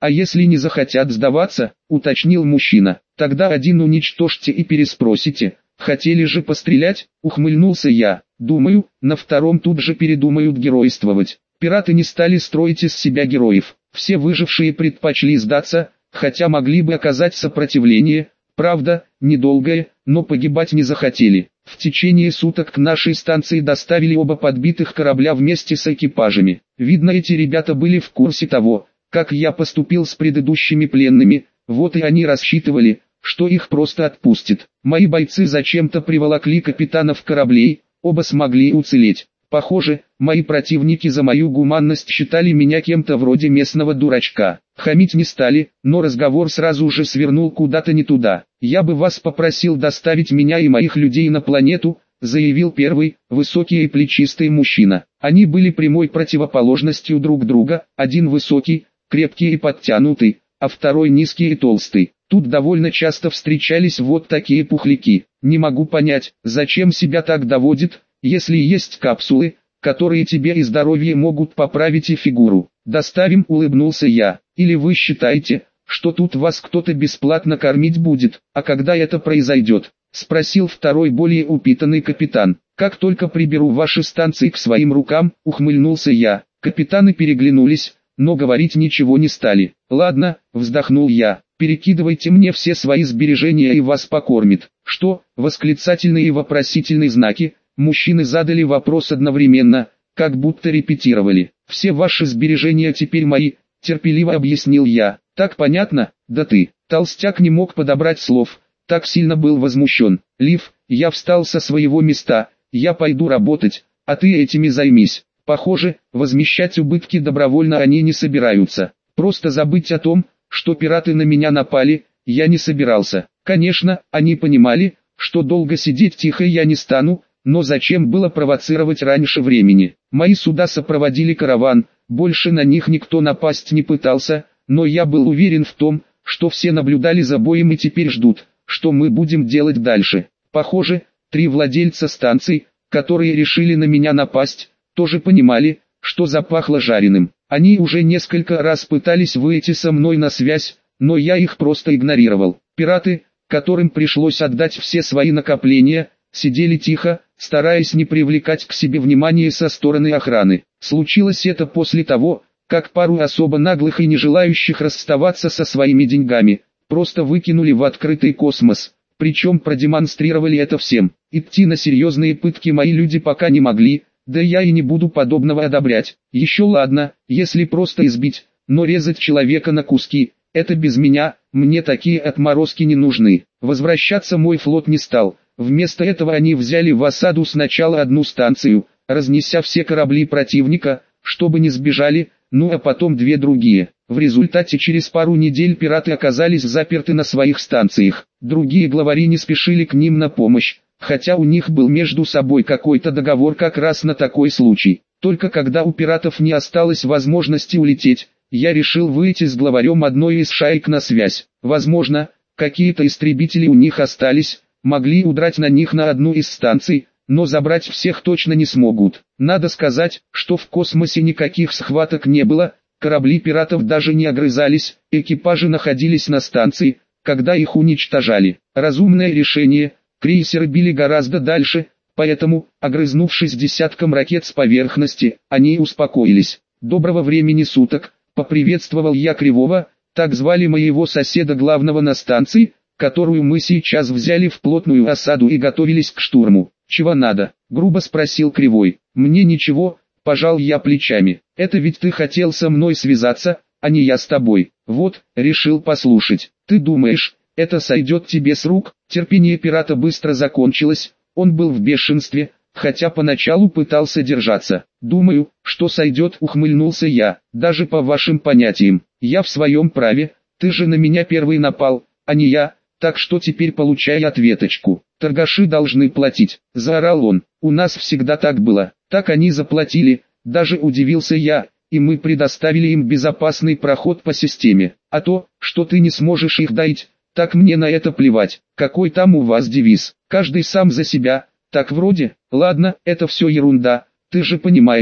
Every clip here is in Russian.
А если не захотят сдаваться, уточнил мужчина, тогда один уничтожьте и переспросите, хотели же пострелять, ухмыльнулся я. Думаю, на втором тут же передумают геройствовать. Пираты не стали строить из себя героев. Все выжившие предпочли сдаться, хотя могли бы оказать сопротивление. Правда, недолгое, но погибать не захотели. В течение суток к нашей станции доставили оба подбитых корабля вместе с экипажами. Видно, эти ребята были в курсе того, как я поступил с предыдущими пленными, вот и они рассчитывали, что их просто отпустят. Мои бойцы зачем-то приволокли капитанов кораблей, оба смогли уцелеть. Похоже, мои противники за мою гуманность считали меня кем-то вроде местного дурачка. Хамить не стали, но разговор сразу же свернул куда-то не туда. «Я бы вас попросил доставить меня и моих людей на планету», заявил первый, высокий и плечистый мужчина. Они были прямой противоположностью друг друга, один высокий, крепкий и подтянутый, а второй низкий и толстый. Тут довольно часто встречались вот такие пухляки. Не могу понять, зачем себя так доводит, если есть капсулы, которые тебе и здоровье могут поправить и фигуру. «Доставим», улыбнулся я. «Или вы считаете, что тут вас кто-то бесплатно кормить будет, а когда это произойдет?» Спросил второй более упитанный капитан. «Как только приберу ваши станции к своим рукам», ухмыльнулся я. Капитаны переглянулись, но говорить ничего не стали. «Ладно», вздохнул я, «перекидывайте мне все свои сбережения и вас покормит». «Что?» Восклицательные и вопросительные знаки. Мужчины задали вопрос одновременно, как будто репетировали. «Все ваши сбережения теперь мои», терпеливо объяснил я. «Так понятно?» «Да ты». Толстяк не мог подобрать слов, так сильно был возмущен. «Лив, я встал со своего места, я пойду работать, а ты этими займись». Похоже, возмещать убытки добровольно они не собираются. Просто забыть о том, что пираты на меня напали, я не собирался. Конечно, они понимали, что долго сидеть тихо я не стану, но зачем было провоцировать раньше времени? Мои суда сопроводили караван, больше на них никто напасть не пытался, но я был уверен в том, что все наблюдали за боем и теперь ждут, что мы будем делать дальше. Похоже, три владельца станций, которые решили на меня напасть, тоже понимали, что запахло жареным. Они уже несколько раз пытались выйти со мной на связь, но я их просто игнорировал. Пираты, которым пришлось отдать все свои накопления, сидели тихо, стараясь не привлекать к себе внимания со стороны охраны. Случилось это после того, как пару особо наглых и не желающих расставаться со своими деньгами, просто выкинули в открытый космос, причем продемонстрировали это всем. Идти на серьезные пытки мои люди пока не могли, да я и не буду подобного одобрять. Еще ладно, если просто избить, но резать человека на куски, это без меня, мне такие отморозки не нужны. Возвращаться мой флот не стал. Вместо этого они взяли в осаду сначала одну станцию, разнеся все корабли противника, чтобы не сбежали, ну а потом две другие. В результате через пару недель пираты оказались заперты на своих станциях. Другие главари не спешили к ним на помощь, хотя у них был между собой какой-то договор как раз на такой случай. Только когда у пиратов не осталось возможности улететь, я решил выйти с главарем одной из шаек на связь. Возможно, какие-то истребители у них остались, могли удрать на них на одну из станций, но забрать всех точно не смогут. Надо сказать, что в космосе никаких схваток не было, корабли пиратов даже не огрызались, экипажи находились на станции, когда их уничтожали. Разумное решение, крейсеры били гораздо дальше, поэтому, огрызнувшись десятком ракет с поверхности, они успокоились. «Доброго времени суток», поприветствовал я Кривого, так звали моего соседа главного на станции, которую мы сейчас взяли в плотную осаду и готовились к штурму. «Чего надо?» — грубо спросил Кривой. «Мне ничего», — пожал я плечами. «Это ведь ты хотел со мной связаться, а не я с тобой. Вот, решил послушать. Ты думаешь, это сойдет тебе с рук?» Терпение пирата быстро закончилось, он был в бешенстве, хотя поначалу пытался держаться. «Думаю, что сойдет», — ухмыльнулся я. «Даже по вашим понятиям, я в своем праве, ты же на меня первый напал, а не я. Так что теперь получай ответочку. Торгаши должны платить», — заорал он. «У нас всегда так было». «Так они заплатили», — даже удивился я, «и мы предоставили им безопасный проход по системе. А то, что ты не сможешь их доить, так мне на это плевать. Какой там у вас девиз? Каждый сам за себя, так вроде?» «Ладно, это все ерунда, ты же понимаешь,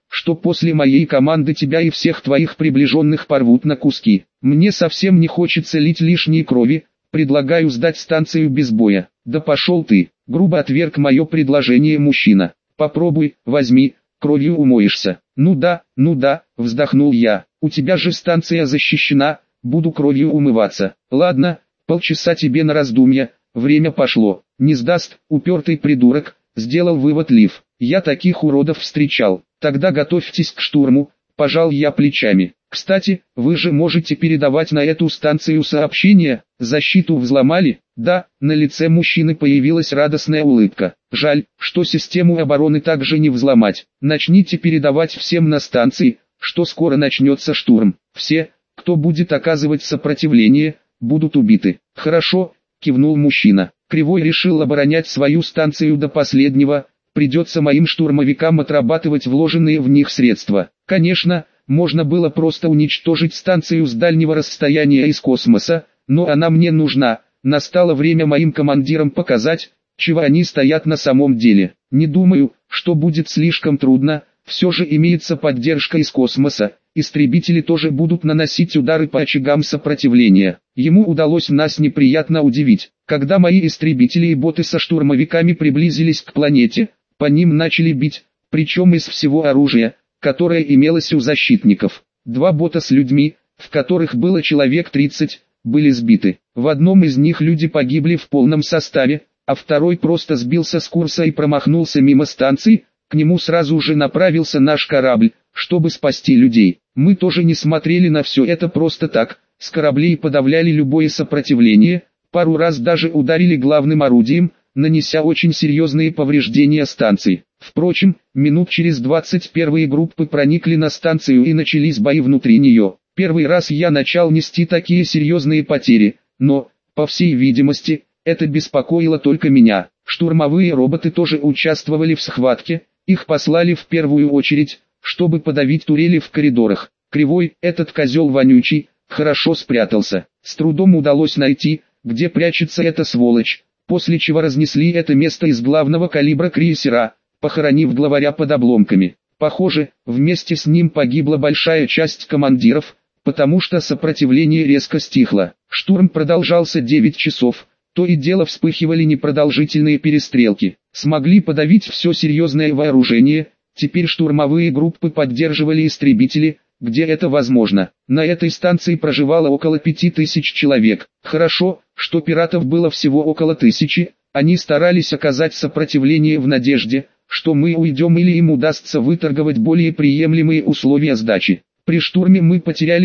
что после моей команды тебя и всех твоих приближенных порвут на куски. Мне совсем не хочется лить лишней крови, предлагаю сдать станцию без боя». «Да пошел ты», — грубо отверг мое предложение мужчина. «Попробуй, возьми, кровью умоешься». Ну да», — вздохнул я, — «у тебя же станция защищена, буду кровью умываться». «Ладно, полчаса тебе на раздумья, время пошло». «Не сдаст, упертый придурок», — сделал вывод Лив. «Я таких уродов встречал». «Тогда готовьтесь к штурму», — пожал я плечами. «Кстати, вы же можете передавать на эту станцию сообщения, защиту взломали?» Да, на лице мужчины появилась радостная улыбка. «Жаль, что систему обороны также не взломать. Начните передавать всем на станции, что скоро начнется штурм. Все, кто будет оказывать сопротивление, будут убиты». «Хорошо», — кивнул мужчина. Кривой решил оборонять свою станцию до последнего, придется моим штурмовикам отрабатывать вложенные в них средства. Конечно, можно было просто уничтожить станцию с дальнего расстояния из космоса, но она мне нужна. Настало время моим командирам показать, чего они стоят на самом деле. Не думаю, что будет слишком трудно, все же имеется поддержка из космоса, истребители тоже будут наносить удары по очагам сопротивления. Ему удалось нас неприятно удивить. Когда мои истребители и боты со штурмовиками приблизились к планете, по ним начали бить, причем из всего оружия, которое имелось у защитников. 2 бота с людьми, в которых было человек 30, были сбиты. В одном из них люди погибли в полном составе, а второй просто сбился с курса и промахнулся мимо станции. К нему сразу же направился наш корабль, чтобы спасти людей. Мы тоже не смотрели на все это просто так, с кораблей подавляли любое сопротивление, пару раз даже ударили главным орудием, нанеся очень серьезные повреждения станции. Впрочем, минут через 20 первые группы проникли на станцию и начались бои внутри нее. Первый раз я начал нести такие серьезные потери, но, по всей видимости, это беспокоило только меня. Штурмовые роботы тоже участвовали в схватке, их послали в первую очередь, чтобы подавить турели в коридорах. Кривой, этот козел вонючий, хорошо спрятался. С трудом удалось найти, где прячется эта сволочь, после чего разнесли это место из главного калибра крейсера, похоронив главаря под обломками. Похоже, вместе с ним погибла большая часть командиров, потому что сопротивление резко стихло. Штурм продолжался 9 часов, то и дело вспыхивали непродолжительные перестрелки. Смогли подавить все серьезное вооружение, теперь штурмовые группы поддерживали истребители, где это возможно. На этой станции проживало около 5000 человек. Хорошо, что пиратов было всего около 1000, они старались оказать сопротивление в надежде, что мы уйдем или им удастся выторговать более приемлемые условия сдачи. При штурме мы потеряли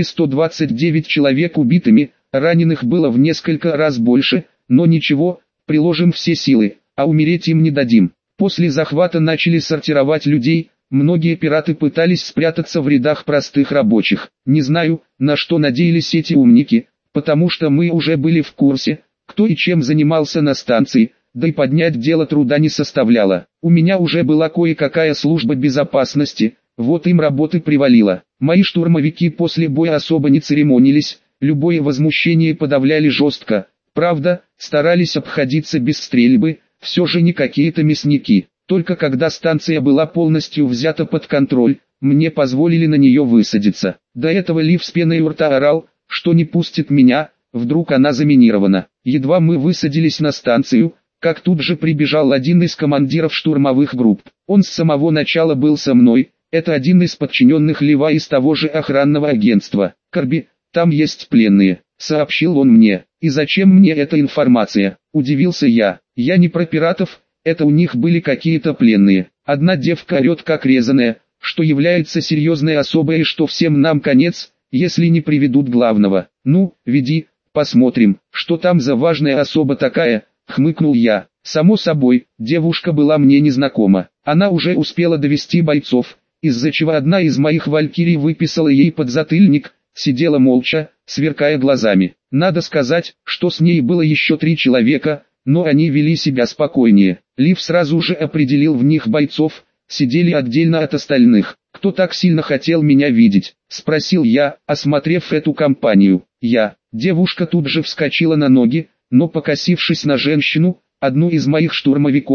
129 человек убитыми, раненых было в несколько раз больше, но ничего, приложим все силы, а умереть им не дадим. После захвата начали сортировать людей, многие пираты пытались спрятаться в рядах простых рабочих. Не знаю, на что надеялись эти умники, потому что мы уже были в курсе, кто и чем занимался на станции, да и поднять дело труда не составляло. У меня уже была кое-какая служба безопасности, вот им работы привалило. Мои штурмовики после боя особо не церемонились, любое возмущение подавляли жестко. Правда, старались обходиться без стрельбы, все же не какие-то мясники. Только когда станция была полностью взята под контроль, мне позволили на нее высадиться. До этого Лив с пеной у рта орал, что не пустит меня, вдруг она заминирована. Едва мы высадились на станцию, как тут же прибежал один из командиров штурмовых групп. Он с самого начала был со мной, это один из подчиненных Лива из того же охранного агентства. «Корби, там есть пленные», — сообщил он мне. «И зачем мне эта информация?» — удивился я. «Я не про пиратов, это у них были какие-то пленные. Одна девка орет как резаная, что является серьезной особой и что всем нам конец, если не приведут главного. Ну, веди, посмотрим, что там за важная особа такая», — хмыкнул я. Само собой, девушка была мне незнакома. Она уже успела довести бойцов, из-за чего одна из моих валькирий выписала ей подзатыльник, сидела молча, сверкая глазами. Надо сказать, что с ней было еще 3 человека, но они вели себя спокойнее. Лив сразу же определил в них бойцов, сидели отдельно от остальных. «Кто так сильно хотел меня видеть?» — спросил я, осмотрев эту компанию. Девушка тут же вскочила на ноги, но покосившись на женщину, одну из моих штурмовиков,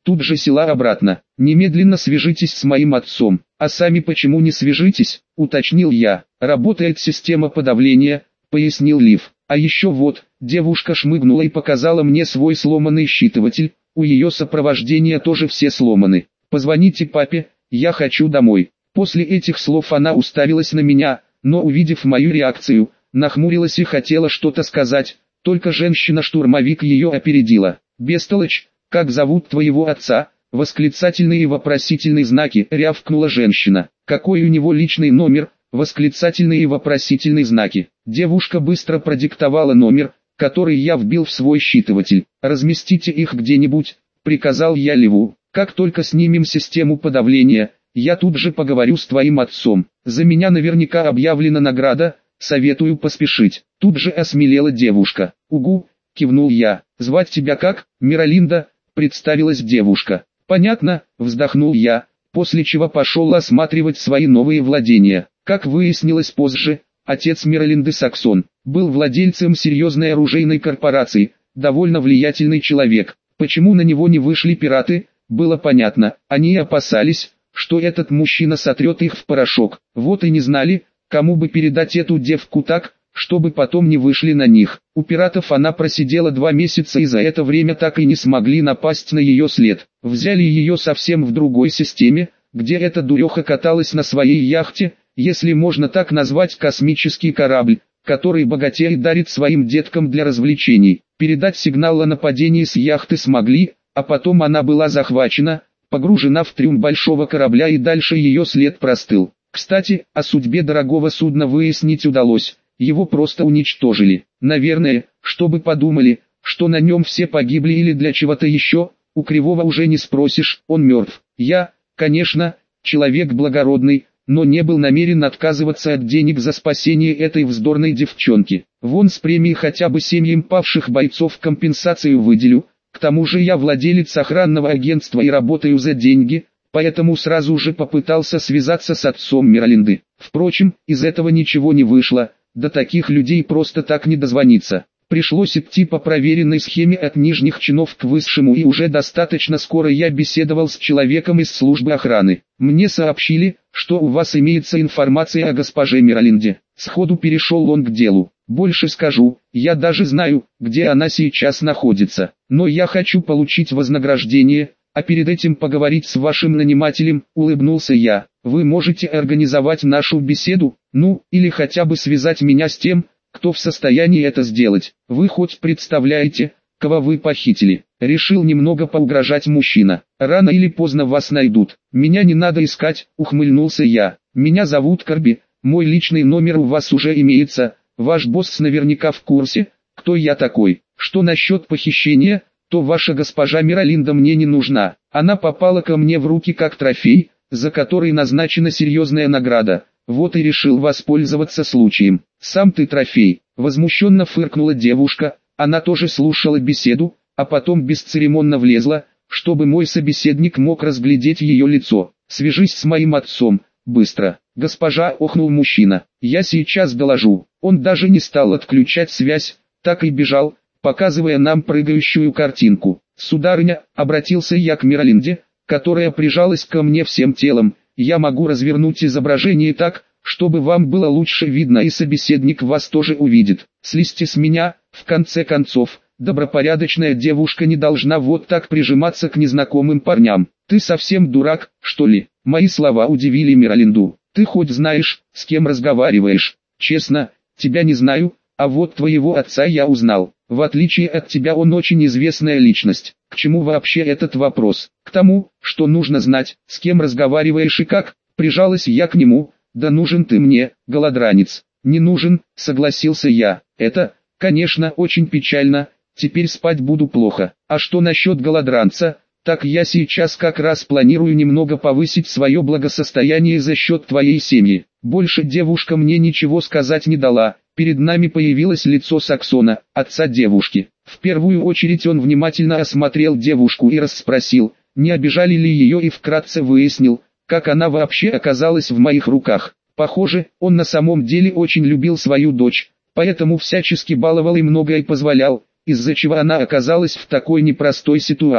тут же села обратно. Немедленно свяжитесь с моим отцом. А сами почему не свяжитесь, уточнил я. Работает система подавления, пояснил Лив. А еще вот, девушка шмыгнула и показала мне свой сломанный считыватель, у ее сопровождения тоже все сломаны. Позвоните папе, я хочу домой. После этих слов она уставилась на меня, но увидев мою реакцию, нахмурилась и хотела что-то сказать, только женщина-штурмовик ее опередила. «Бестолочь, как зовут твоего отца?» Восклицательные и вопросительные знаки, рявкнула женщина. «Какой у него личный номер?» Восклицательные и вопросительные знаки. Девушка быстро продиктовала номер, который я вбил в свой считыватель. «Разместите их где-нибудь», — приказал я Ливу. «Как только снимем систему подавления, я тут же поговорю с твоим отцом. За меня наверняка объявлена награда, советую поспешить». Тут же осмелела девушка. «Угу», — кивнул я. «Звать тебя как?» «Миралинда», — представилась девушка. «Понятно», — вздохнул я, после чего пошел осматривать свои новые владения. Как выяснилось позже, отец Миралинды Саксон был владельцем серьезной оружейной корпорации, довольно влиятельный человек. Почему на него не вышли пираты, было понятно. Они опасались, что этот мужчина сотрет их в порошок. Вот и не знали, кому бы передать эту девку так, чтобы потом не вышли на них. У пиратов она просидела 2 месяца и за это время так и не смогли напасть на ее след. Взяли ее совсем в другой системе, где эта дуреха каталась на своей яхте, если можно так назвать космический корабль, который богатей дарит своим деткам для развлечений. Передать сигнал о нападении с яхты смогли, а потом она была захвачена, погружена в трюм большого корабля и дальше ее след простыл. Кстати, о судьбе дорогого судна выяснить удалось, его просто уничтожили. Наверное, чтобы подумали, что на нем все погибли или для чего-то еще, у Кривого уже не спросишь, он мертв. Я, конечно, человек благородный, но не был намерен отказываться от денег за спасение этой вздорной девчонки. Вон с премии хотя бы семьям павших бойцов компенсацию выделю, к тому же я владелец охранного агентства и работаю за деньги, поэтому сразу же попытался связаться с отцом Миралинды. Впрочем, из этого ничего не вышло, до таких людей просто так не дозвониться. Пришлось идти по проверенной схеме от нижних чинов к высшему, и уже достаточно скоро я беседовал с человеком из службы охраны. Мне сообщили, что у вас имеется информация о госпоже Миралинде. Сходу перешел он к делу. Больше скажу, я даже знаю, где она сейчас находится. Но я хочу получить вознаграждение, а перед этим поговорить с вашим нанимателем, улыбнулся я. Вы можете организовать нашу беседу, ну, или хотя бы связать меня с тем, кто в состоянии это сделать. Вы хоть представляете, кого вы похитили? Решил немного поугрожать мужчина. Рано или поздно вас найдут. Меня не надо искать, ухмыльнулся я. Меня зовут Корби, мой личный номер у вас уже имеется. Ваш босс наверняка в курсе, кто я такой. Что насчет похищения, то ваша госпожа Миралинда мне не нужна. Она попала ко мне в руки как трофей, за который назначена серьезная награда. Вот и решил воспользоваться случаем. «Сам ты трофей», — возмущенно фыркнула девушка, она тоже слушала беседу, а потом бесцеремонно влезла, чтобы мой собеседник мог разглядеть ее лицо. «Свяжись с моим отцом, быстро». «Госпожа», — охнул мужчина, — «я сейчас доложу». Он даже не стал отключать связь, так и бежал, показывая нам прыгающую картинку. «Сударыня», — обратился я к Миралинде, которая прижалась ко мне всем телом, — «я могу развернуть изображение так, чтобы вам было лучше видно, и собеседник вас тоже увидит. Слезьте с меня, в конце концов, добропорядочная девушка не должна вот так прижиматься к незнакомым парням. Ты совсем дурак, что ли?» Мои слова удивили Миралинду. «Ты хоть знаешь, с кем разговариваешь?» «Честно, тебя не знаю, а вот твоего отца я узнал. В отличие от тебя он очень известная личность. К чему вообще этот вопрос? К тому, что нужно знать, с кем разговариваешь и как». Прижалась я к нему. «Да нужен ты мне, голодранец». «Не нужен», согласился я. «Это, конечно, очень печально, теперь спать буду плохо. А что насчет голодранца? Так я сейчас как раз планирую немного повысить свое благосостояние за счет твоей семьи». Больше девушка мне ничего сказать не дала. Перед нами появилось лицо Саксона, отца девушки. В первую очередь он внимательно осмотрел девушку и расспросил, не обижали ли ее, и вкратце выяснил, как она вообще оказалась в моих руках. Похоже, он на самом деле очень любил свою дочь, поэтому всячески баловал и многое позволял, из-за чего она оказалась в такой непростой ситуации.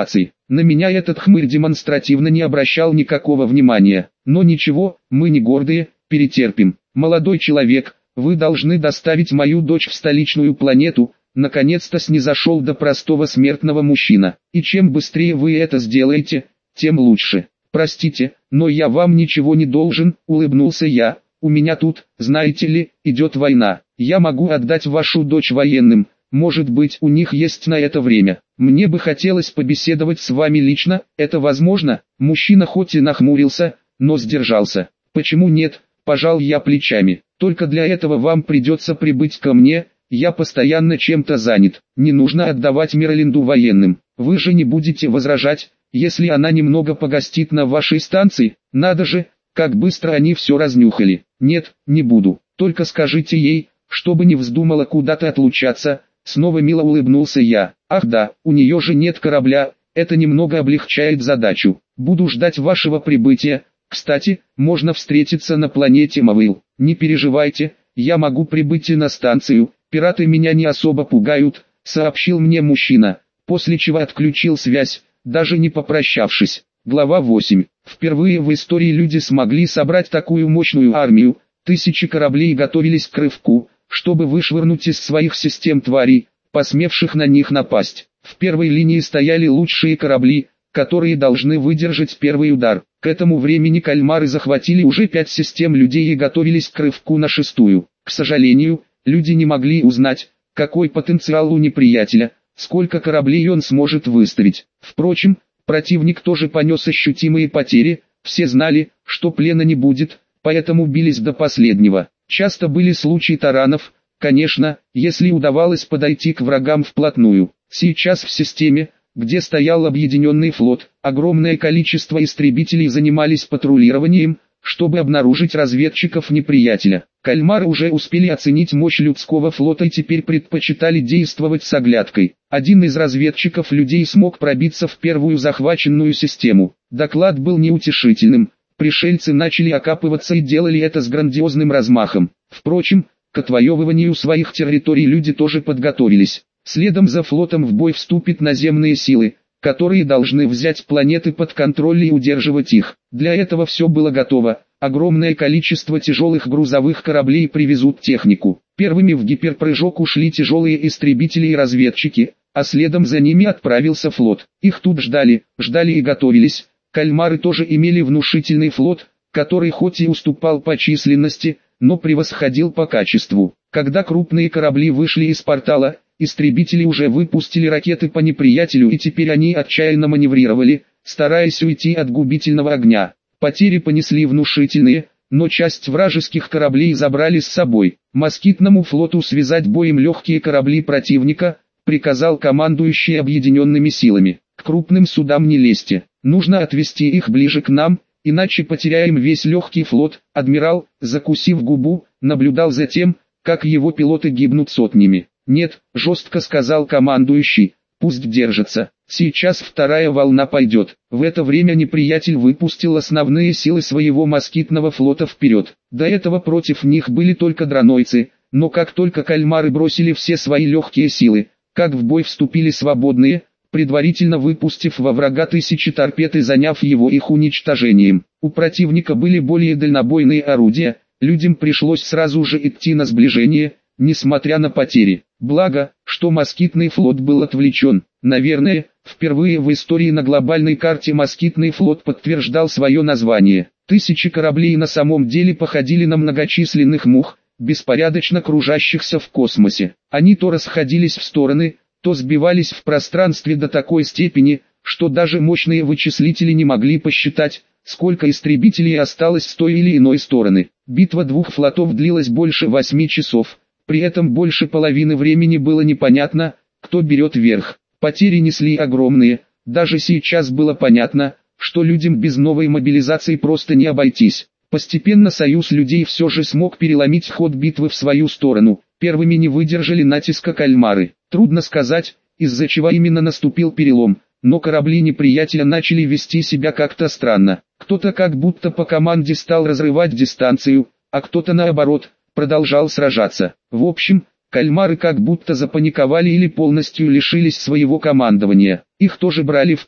На меня этот хмырь демонстративно не обращал никакого внимания. Но ничего, мы не гордые, перетерпим. Молодой человек, вы должны доставить мою дочь в столичную планету. Наконец-то снизошел до простого смертного мужчина. И чем быстрее вы это сделаете, тем лучше. Простите, но я вам ничего не должен, улыбнулся я. У меня тут, знаете ли, идет война. Я могу отдать вашу дочь военным. Может быть, у них есть на это время. Мне бы хотелось побеседовать с вами лично, это возможно? Мужчина хоть и нахмурился, но сдержался. Почему нет? Пожал я плечами. Только для этого вам придется прибыть ко мне, я постоянно чем-то занят. Не нужно отдавать Миралинду военным. Вы же не будете возражать, если она немного погостит на вашей станции? Надо же, как быстро они все разнюхали. Нет, не буду. Только скажите ей, чтобы не вздумала куда-то отлучаться. Снова мило улыбнулся я. Ах да, у нее же нет корабля, это немного облегчает задачу. Буду ждать вашего прибытия. Кстати, можно встретиться на планете Мавил. Не переживайте, я могу прибыть и на станцию. Пираты меня не особо пугают, сообщил мне мужчина, после чего отключил связь, даже не попрощавшись. Глава 8. Впервые в истории люди смогли собрать такую мощную армию. Тысячи кораблей готовились к рывку, чтобы вышвырнуть из своих систем тварей, посмевших на них напасть. В первой линии стояли лучшие корабли, которые должны выдержать первый удар. К этому времени кальмары захватили уже 5 систем людей и готовились к рывку на 6-ю. К сожалению, люди не могли узнать, какой потенциал у неприятеля, сколько кораблей он сможет выставить. Впрочем, противник тоже понес ощутимые потери, все знали, что плена не будет, поэтому бились до последнего. Часто были случаи таранов, конечно, если удавалось подойти к врагам вплотную. Сейчас в системе, где стоял объединенный флот, огромное количество истребителей занимались патрулированием, чтобы обнаружить разведчиков неприятеля. Кальмары уже успели оценить мощь людского флота и теперь предпочитали действовать с оглядкой. Один из разведчиков людей смог пробиться в первую захваченную систему. Доклад был неутешительным. Пришельцы начали окапываться и делали это с грандиозным размахом. Впрочем, к отвоевыванию своих территорий люди тоже подготовились. Следом за флотом в бой вступят наземные силы, которые должны взять планеты под контроль и удерживать их. Для этого все было готово. Огромное количество тяжелых грузовых кораблей привезут технику. Первыми в гиперпрыжок ушли тяжелые истребители и разведчики, а следом за ними отправился флот. Их тут ждали и готовились. Кальмары тоже имели внушительный флот, который хоть и уступал по численности, но превосходил по качеству. Когда крупные корабли вышли из портала, истребители уже выпустили ракеты по неприятелю и теперь они отчаянно маневрировали, стараясь уйти от губительного огня. Потери понесли внушительные, но часть вражеских кораблей забрали с собой. Москитному флоту связать боем легкие корабли противника, приказал командующий объединенными силами. К крупным судам не лезьте, нужно отвести их ближе к нам, иначе потеряем весь легкий флот. Адмирал, закусив губу, наблюдал за тем, как его пилоты гибнут сотнями. Нет, жестко сказал командующий, пусть держатся, сейчас вторая волна пойдет. В это время неприятель выпустил основные силы своего москитного флота вперед. До этого против них были только дронойцы, но как только кальмары бросили все свои легкие силы, как в бой вступили свободные, предварительно выпустив во врага тысячи торпед и заняв его их уничтожением. У противника были более дальнобойные орудия, людям пришлось сразу же идти на сближение, несмотря на потери. Благо, что москитный флот был отвлечен. Наверное, впервые в истории на глобальной карте москитный флот подтверждал свое название. Тысячи кораблей на самом деле походили на многочисленных мух, беспорядочно кружащихся в космосе. Они то расходились в стороны, то сбивались в пространстве до такой степени, что даже мощные вычислители не могли посчитать, сколько истребителей осталось с той или иной стороны. Битва двух флотов длилась больше 8 часов, при этом больше половины времени было непонятно, кто берет верх. Потери несли огромные, даже сейчас было понятно, что людям без новой мобилизации просто не обойтись. Постепенно союз людей все же смог переломить ход битвы в свою сторону. Первыми не выдержали натиска кальмары. Трудно сказать, из-за чего именно наступил перелом, но корабли неприятеля начали вести себя как-то странно. Кто-то как будто по команде стал разрывать дистанцию, а кто-то наоборот, продолжал сражаться. В общем, кальмары как будто запаниковали или полностью лишились своего командования. Их тоже брали в плен,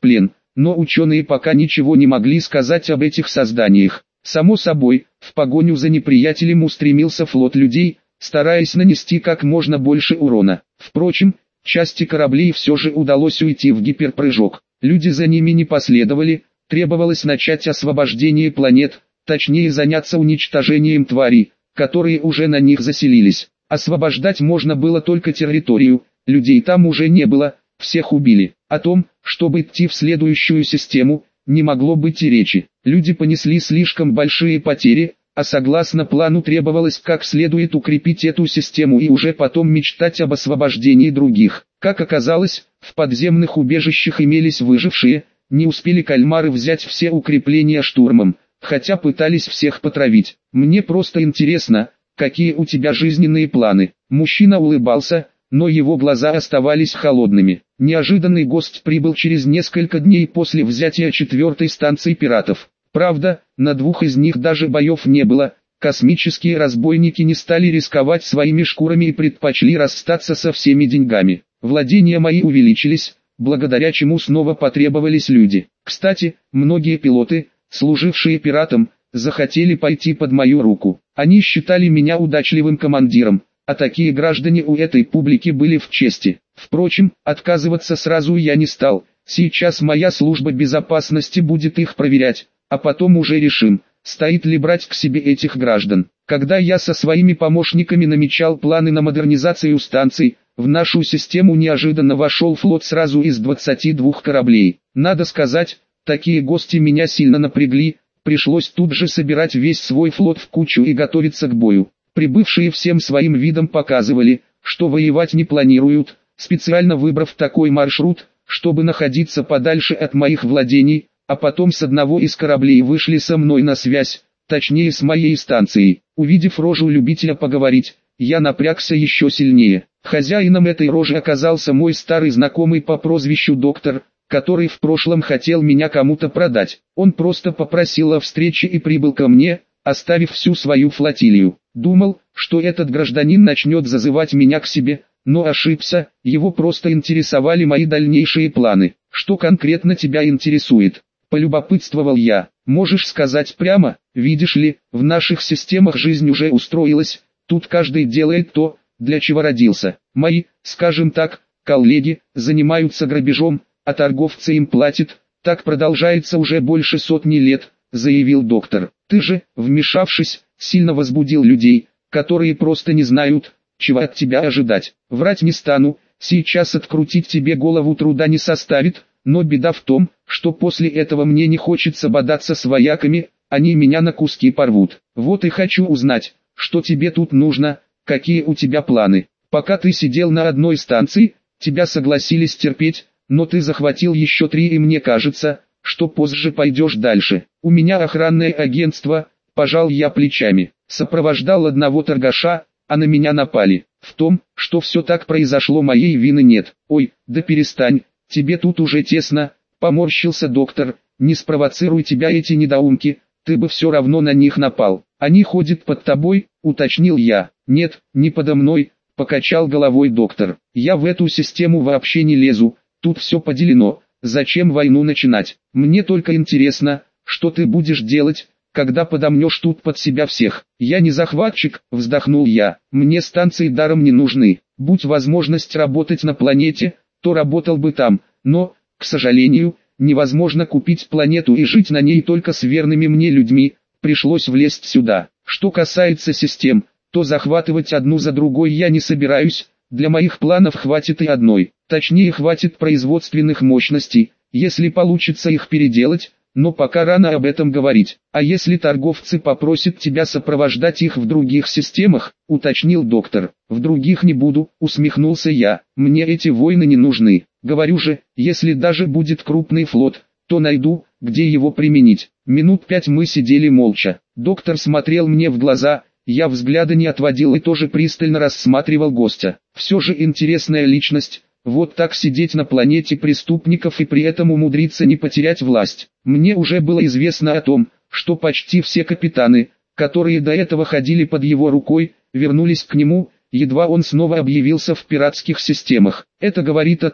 но ученые пока ничего не могли сказать об этих созданиях. Само собой, в погоню за неприятелем устремился флот людей, стараясь нанести как можно больше урона. Впрочем, части кораблей все же удалось уйти в гиперпрыжок. Люди за ними не последовали, требовалось начать освобождение планет, точнее заняться уничтожением тварей, которые уже на них заселились. Освобождать можно было только территорию, людей там уже не было, всех убили. О том, чтобы идти в следующую систему, не могло быть и речи. Люди понесли слишком большие потери, а согласно плану требовалось как следует укрепить эту систему и уже потом мечтать об освобождении других. Как оказалось, в подземных убежищах имелись выжившие, не успели кальмары взять все укрепления штурмом, хотя пытались всех потравить. Мне просто интересно, какие у тебя жизненные планы. Мужчина улыбался, но его глаза оставались холодными. Неожиданный гость прибыл через несколько дней после взятия 4-й станции пиратов. Правда, на 2 из них даже боев не было, космические разбойники не стали рисковать своими шкурами и предпочли расстаться со всеми деньгами. Владения мои увеличились, благодаря чему снова потребовались люди. Кстати, многие пилоты, служившие пиратам, захотели пойти под мою руку. Они считали меня удачливым командиром, а такие граждане у этой публики были в чести. Впрочем, отказываться сразу я не стал. Сейчас моя служба безопасности будет их проверять, а потом уже решим, стоит ли брать к себе этих граждан. Когда я со своими помощниками намечал планы на модернизацию станций, в нашу систему неожиданно вошел флот сразу из 22 кораблей. Надо сказать, такие гости меня сильно напрягли, пришлось тут же собирать весь свой флот в кучу и готовиться к бою. Прибывшие всем своим видом показывали, что воевать не планируют, специально выбрав такой маршрут, чтобы находиться подальше от моих владений, а потом с одного из кораблей вышли со мной на связь, точнее с моей станцией. Увидев рожу любителя поговорить, я напрягся еще сильнее. Хозяином этой рожи оказался мой старый знакомый по прозвищу Доктор, который в прошлом хотел меня кому-то продать. Он просто попросил о встрече и прибыл ко мне, оставив всю свою флотилию. Думал, что этот гражданин начнет зазывать меня к себе, но ошибся, его просто интересовали мои дальнейшие планы. Что конкретно тебя интересует? Полюбопытствовал я. Можешь сказать прямо? Видишь ли, в наших системах жизнь уже устроилась, тут каждый делает то, для чего родился. Мои, скажем так, коллеги, занимаются грабежом, а торговцы им платят, так продолжается уже больше сотни лет, заявил доктор. Ты же, вмешавшись, сильно возбудил людей, которые просто не знают, чего от тебя ожидать. Врать не стану, сейчас открутить тебе голову труда не составит, но беда в том, что после этого мне не хочется бодаться с вояками, они меня на куски порвут. Вот и хочу узнать, что тебе тут нужно, какие у тебя планы. Пока ты сидел на одной станции, тебя согласились терпеть, но ты захватил еще 3 и мне кажется, что позже пойдешь дальше. У меня охранное агентство, пожал я плечами, сопровождал одного торгаша, а на меня напали. В том, что все так произошло, моей вины нет. Ой, да перестань, тебе тут уже тесно, поморщился доктор, не спровоцируй тебя эти недоумки, ты бы все равно на них напал. Они ходят под тобой, уточнил я. Нет, не подо мной, покачал головой доктор. Я в эту систему вообще не лезу, тут все поделено. Зачем войну начинать? Мне только интересно, что ты будешь делать, когда подомнешь тут под себя всех. Я не захватчик, вздохнул я. Мне станции даром не нужны. Будь возможность работать на планете, то работал бы там, но, к сожалению, невозможно купить планету и жить на ней только с верными мне людьми, пришлось влезть сюда. Что касается систем, то захватывать одну за другой я не собираюсь, для моих планов хватит и одной, точнее хватит производственных мощностей, если получится их переделать, но пока рано об этом говорить. А если торговцы попросят тебя сопровождать их в других системах, уточнил доктор. В других не буду, усмехнулся я, мне эти войны не нужны. Говорю же, если даже будет крупный флот, то найду, где его применить. Минут 5 мы сидели молча. Доктор смотрел мне в глаза, я взгляда не отводил и тоже пристально рассматривал гостя. Все же интересная личность, вот так сидеть на планете преступников и при этом умудриться не потерять власть. Мне уже было известно о том, что почти все капитаны, которые до этого ходили под его рукой, вернулись к нему, едва он снова объявился в пиратских системах. Это говорит о том,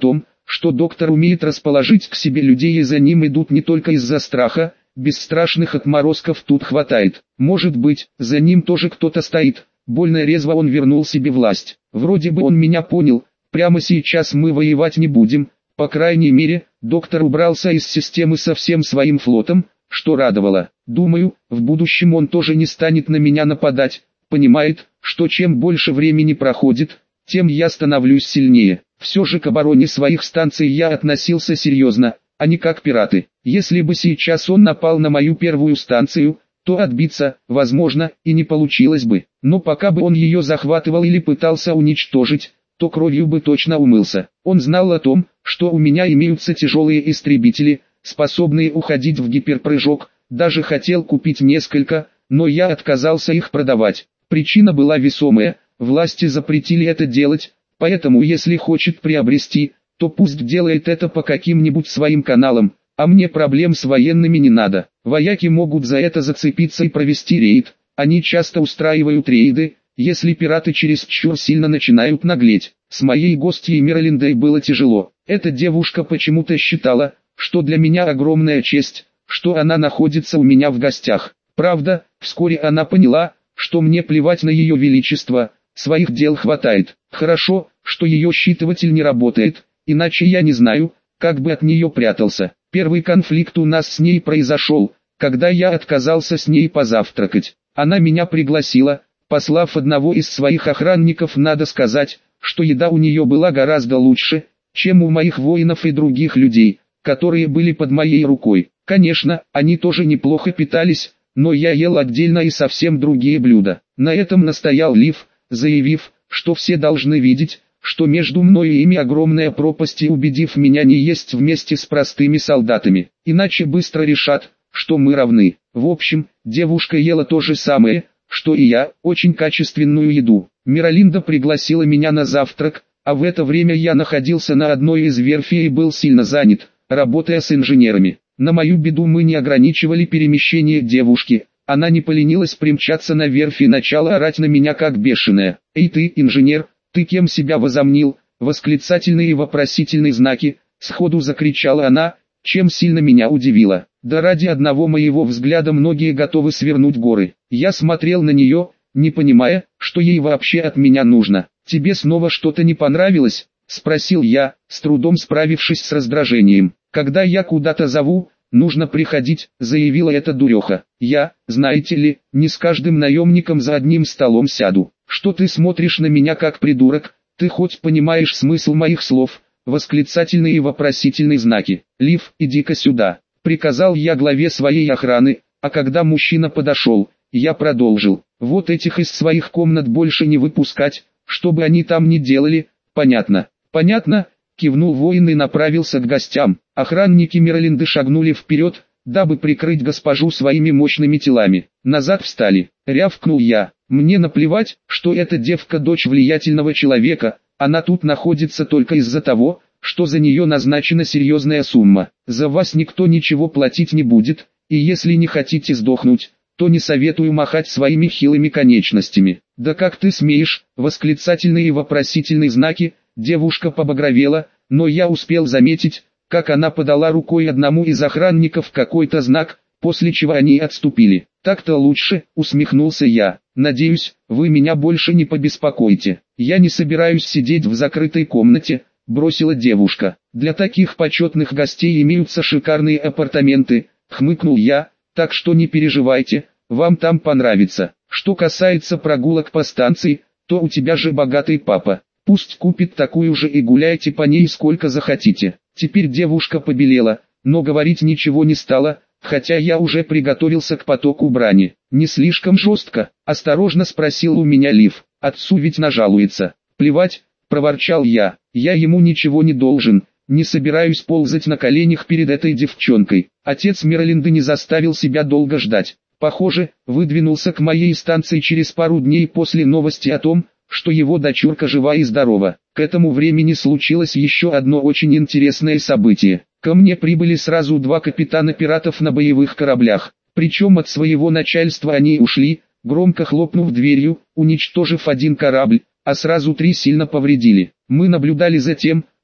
что доктор умеет расположить к себе людей и за ним идут не только из-за страха, бесстрашных отморозков тут хватает. Может быть, за ним тоже кто-то стоит. Больно резво он вернул себе власть. Вроде бы он меня понял, прямо сейчас мы воевать не будем. По крайней мере, доктор убрался из системы со всем своим флотом, что радовало. Думаю, в будущем он тоже не станет на меня нападать. Понимает, что чем больше времени проходит, тем я становлюсь сильнее. Все же к обороне своих станций я относился серьезно, а не как пираты. Если бы сейчас он напал на мою первую станцию, то отбиться, возможно, и не получилось бы. Но пока бы он ее захватывал или пытался уничтожить, то кровью бы точно умылся. Он знал о том, что у меня имеются тяжелые истребители, способные уходить в гиперпрыжок, даже хотел купить несколько, но я отказался их продавать. Причина была весомая, власти запретили это делать, поэтому если хочет приобрести, то пусть делает это по каким-нибудь своим каналам, а мне проблем с военными не надо. Вояки могут за это зацепиться и провести рейд, они часто устраивают рейды, если пираты чересчур сильно начинают наглеть. С моей гостьей Миралиндой было тяжело. Эта девушка почему-то считала, что для меня огромная честь, что она находится у меня в гостях. Правда, вскоре она поняла, что мне плевать на ее величество, своих дел хватает. Хорошо, что ее считыватель не работает, иначе я не знаю, как бы от нее прятался. Первый конфликт у нас с ней произошел, когда я отказался с ней позавтракать. Она меня пригласила, послав одного из своих охранников. Надо сказать, что еда у нее была гораздо лучше, чем у моих воинов и других людей, которые были под моей рукой. Конечно, они тоже неплохо питались, но я ел отдельно и совсем другие блюда. На этом настоял Лив, заявив, что все должны видеть, что между мной и ими огромная пропасть, и убедив меня не есть вместе с простыми солдатами, иначе быстро решат, что мы равны. В общем, девушка ела то же самое, что и я, очень качественную еду. Миралинда пригласила меня на завтрак, а в это время я находился на одной из верфей и был сильно занят, работая с инженерами. На мою беду мы не ограничивали перемещение девушки, она не поленилась примчаться на верфь и начала орать на меня как бешеная. «Эй ты, инженер, ты кем себя возомнил?» Восклицательные и вопросительные знаки, сходу закричала она, чем сильно меня удивило. Да ради одного моего взгляда многие готовы свернуть горы. Я смотрел на нее, не понимая, что ей вообще от меня нужно. «Тебе снова что-то не понравилось?» — спросил я, с трудом справившись с раздражением. «Когда я куда-то зову, нужно приходить», — заявила эта дуреха. «Я, знаете ли, не с каждым наемником за одним столом сяду. Что ты смотришь на меня как придурок? Ты хоть понимаешь смысл моих слов?» Восклицательные и вопросительные знаки. «Лив, иди-ка сюда», — приказал я главе своей охраны, а когда мужчина подошел, я продолжил. «Вот этих из своих комнат больше не выпускать, что бы они там ни делали, понятно?» «Понятно», — кивнул воин и направился к гостям. Охранники Миралинды шагнули вперед, дабы прикрыть госпожу своими мощными телами. Назад встали. Рявкнул я. «Мне наплевать, что эта девка дочь влиятельного человека, она тут находится только из-за того, что за нее назначена серьезная сумма. За вас никто ничего платить не будет, и если не хотите сдохнуть, то не советую махать своими хилыми конечностями». «Да как ты смеешь?» Восклицательные и вопросительные знаки. Девушка побагровела, но я успел заметить, как она подала рукой одному из охранников какой-то знак, после чего они отступили. «Так-то лучше», — усмехнулся я. «Надеюсь, вы меня больше не побеспокоите. Я не собираюсь сидеть в закрытой комнате», — бросила девушка. «Для таких почетных гостей имеются шикарные апартаменты», — хмыкнул я, «так что не переживайте, вам там понравится. Что касается прогулок по станции, то у тебя же богатый папа. Пусть купит такую же и гуляйте по ней сколько захотите». Теперь девушка побелела, но говорить ничего не стала, хотя я уже приготовился к потоку брани. «Не слишком жестко?» — осторожно спросил у меня Лив. «Отцу ведь нажалуется». «Плевать», — проворчал я, — «я ему ничего не должен, не собираюсь ползать на коленях перед этой девчонкой». Отец Миралинды не заставил себя долго ждать. Похоже, выдвинулся к моей станции через пару дней после новости о том, что его дочурка жива и здорова. К этому времени случилось еще одно очень интересное событие. Ко мне прибыли сразу 2 капитана пиратов на боевых кораблях, причем от своего начальства они ушли, громко хлопнув дверью, уничтожив 1 корабль, а сразу 3 сильно повредили. Мы наблюдали за тем,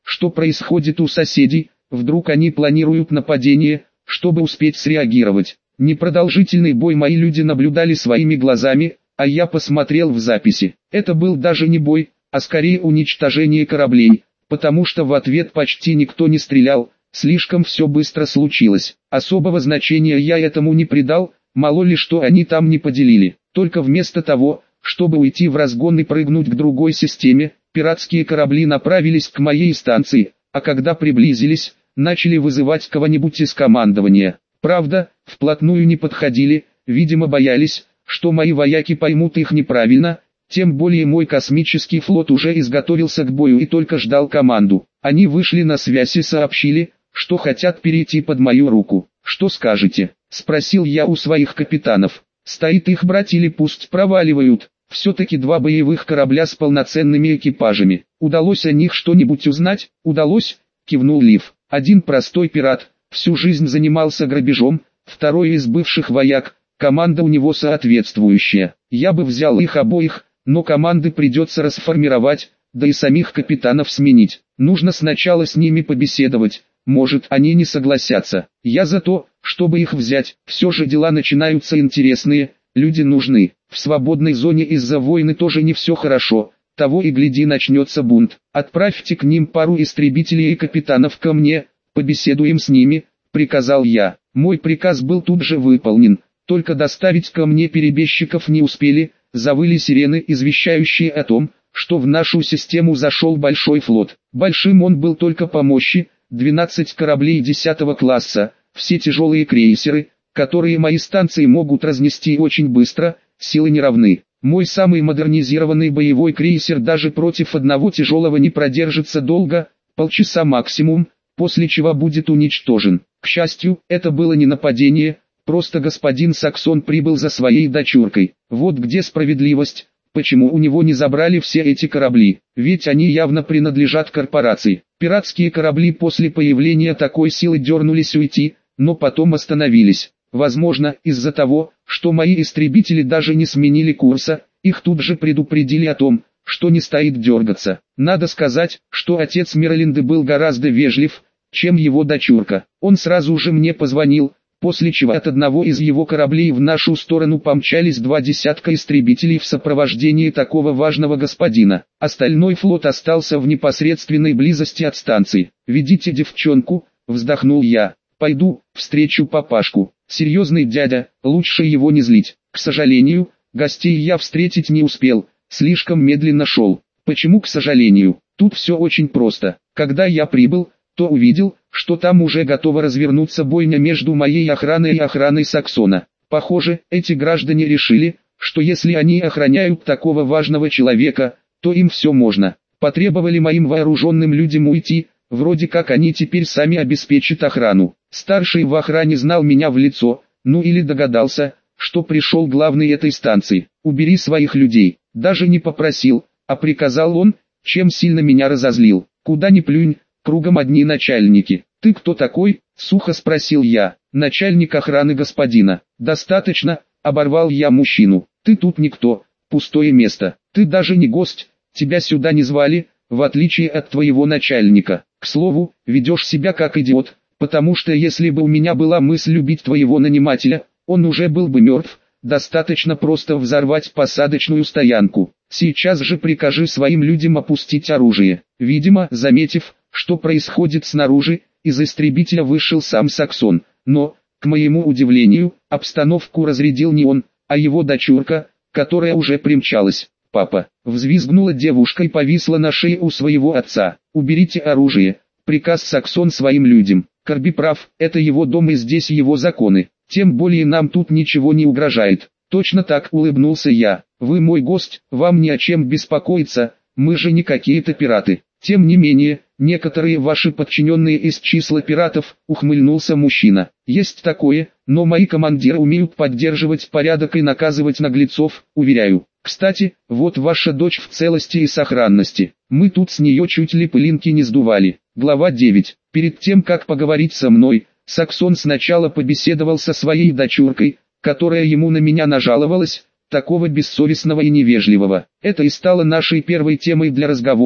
что происходит у соседей, вдруг они планируют нападение, чтобы успеть среагировать. Непродолжительный бой мои люди наблюдали своими глазами, а я посмотрел в записи. Это был даже не бой, а скорее уничтожение кораблей, потому что в ответ почти никто не стрелял, слишком все быстро случилось. Особого значения я этому не придал, мало ли что они там не поделили. Только вместо того, чтобы уйти в разгон и прыгнуть к другой системе, пиратские корабли направились к моей станции, а когда приблизились, начали вызывать кого-нибудь из командования. Правда, вплотную не подходили, видимо боялись, что мои вояки поймут их неправильно, тем более мой космический флот уже изготовился к бою и только ждал команду. Они вышли на связь и сообщили, что хотят перейти под мою руку. «Что скажете?» – спросил я у своих капитанов. «Стоит их брать или пусть проваливают?» Все-таки 2 боевых корабля с полноценными экипажами. «Удалось о них что-нибудь узнать?» «Удалось», – кивнул Лив. «Один простой пират, всю жизнь занимался грабежом, второй из бывших вояк, команда у него соответствующая. Я бы взял их обоих, но команды придется расформировать, да и самих капитанов сменить. Нужно сначала с ними побеседовать, может они не согласятся. Я за то, чтобы их взять, все же дела начинаются интересные, люди нужны. В свободной зоне из-за войны тоже не все хорошо, того и гляди начнется бунт. Отправьте к ним пару истребителей и капитанов ко мне, побеседуем с ними», — приказал я. Мой приказ был тут же выполнен, только доставить ко мне перебежчиков не успели, завыли сирены, извещающие о том, что в нашу систему зашел большой флот. Большим он был только по мощи, 12 кораблей 10 класса, все тяжелые крейсеры, которые мои станции могут разнести очень быстро, силы не равны. Мой самый модернизированный боевой крейсер даже против одного тяжелого не продержится долго, полчаса максимум, после чего будет уничтожен. К счастью, это было не нападение, просто господин Саксон прибыл за своей дочуркой. Вот где справедливость, почему у него не забрали все эти корабли, ведь они явно принадлежат корпорации. Пиратские корабли после появления такой силы дернулись уйти, но потом остановились. Возможно, из-за того, что мои истребители даже не сменили курса, их тут же предупредили о том, что не стоит дергаться. Надо сказать, что отец Мерлинды был гораздо вежлив, чем его дочурка. Он сразу же мне позвонил, после чего от одного из его кораблей в нашу сторону помчались 2 десятка истребителей в сопровождении такого важного господина. Остальной флот остался в непосредственной близости от станции. «Ведите девчонку», — вздохнул я. «Пойду, встречу папашку. Серьезный дядя, лучше его не злить». К сожалению, гостей я встретить не успел, слишком медленно шел. Почему к сожалению? Тут все очень просто. Когда я прибыл, то увидел, что там уже готова развернуться бойня между моей охраной и охраной Саксона. Похоже, эти граждане решили, что если они охраняют такого важного человека, то им все можно. Потребовали моим вооруженным людям уйти, вроде как они теперь сами обеспечат охрану. Старший в охране знал меня в лицо, ну или догадался, что пришел главный этой станции. «Убери своих людей». Даже не попросил, а приказал он, чем сильно меня разозлил. «Куда ни плюнь, кругом одни начальники». «Ты кто такой?» — сухо спросил я. «Начальник охраны господина». «Достаточно», — оборвал я мужчину. «Ты тут никто, пустое место. Ты даже не гость, тебя сюда не звали, в отличие от твоего начальника. К слову, ведешь себя как идиот, потому что если бы у меня была мысль любить твоего нанимателя, он уже был бы мертв. Достаточно просто взорвать посадочную стоянку. Сейчас же прикажи своим людям опустить оружие». Видимо, заметив, что происходит снаружи, из истребителя вышел сам Саксон. Но, к моему удивлению, обстановку разрядил не он, а его дочурка, которая уже примчалась. «Папа!» — взвизгнула девушка и повисла на шее у своего отца. «Уберите оружие!» — приказ Саксон своим людям. Корби прав, это его дом и здесь его законы. Тем более нам тут ничего не угрожает. «Точно так», — улыбнулся я. «Вы мой гость, вам не о чем беспокоиться, мы же не какие-то пираты». «Тем не менее, некоторые ваши подчиненные из числа пиратов», — ухмыльнулся мужчина. «Есть такое, но мои командиры умеют поддерживать порядок и наказывать наглецов, уверяю. Кстати, вот ваша дочь в целости и сохранности. Мы тут с нее чуть ли пылинки не сдували». Глава 9. Перед тем как поговорить со мной, Саксон сначала побеседовал со своей дочуркой, которая ему на меня нажаловалась, такого бессовестного и невежливого. Это и стало нашей первой темой для разговора,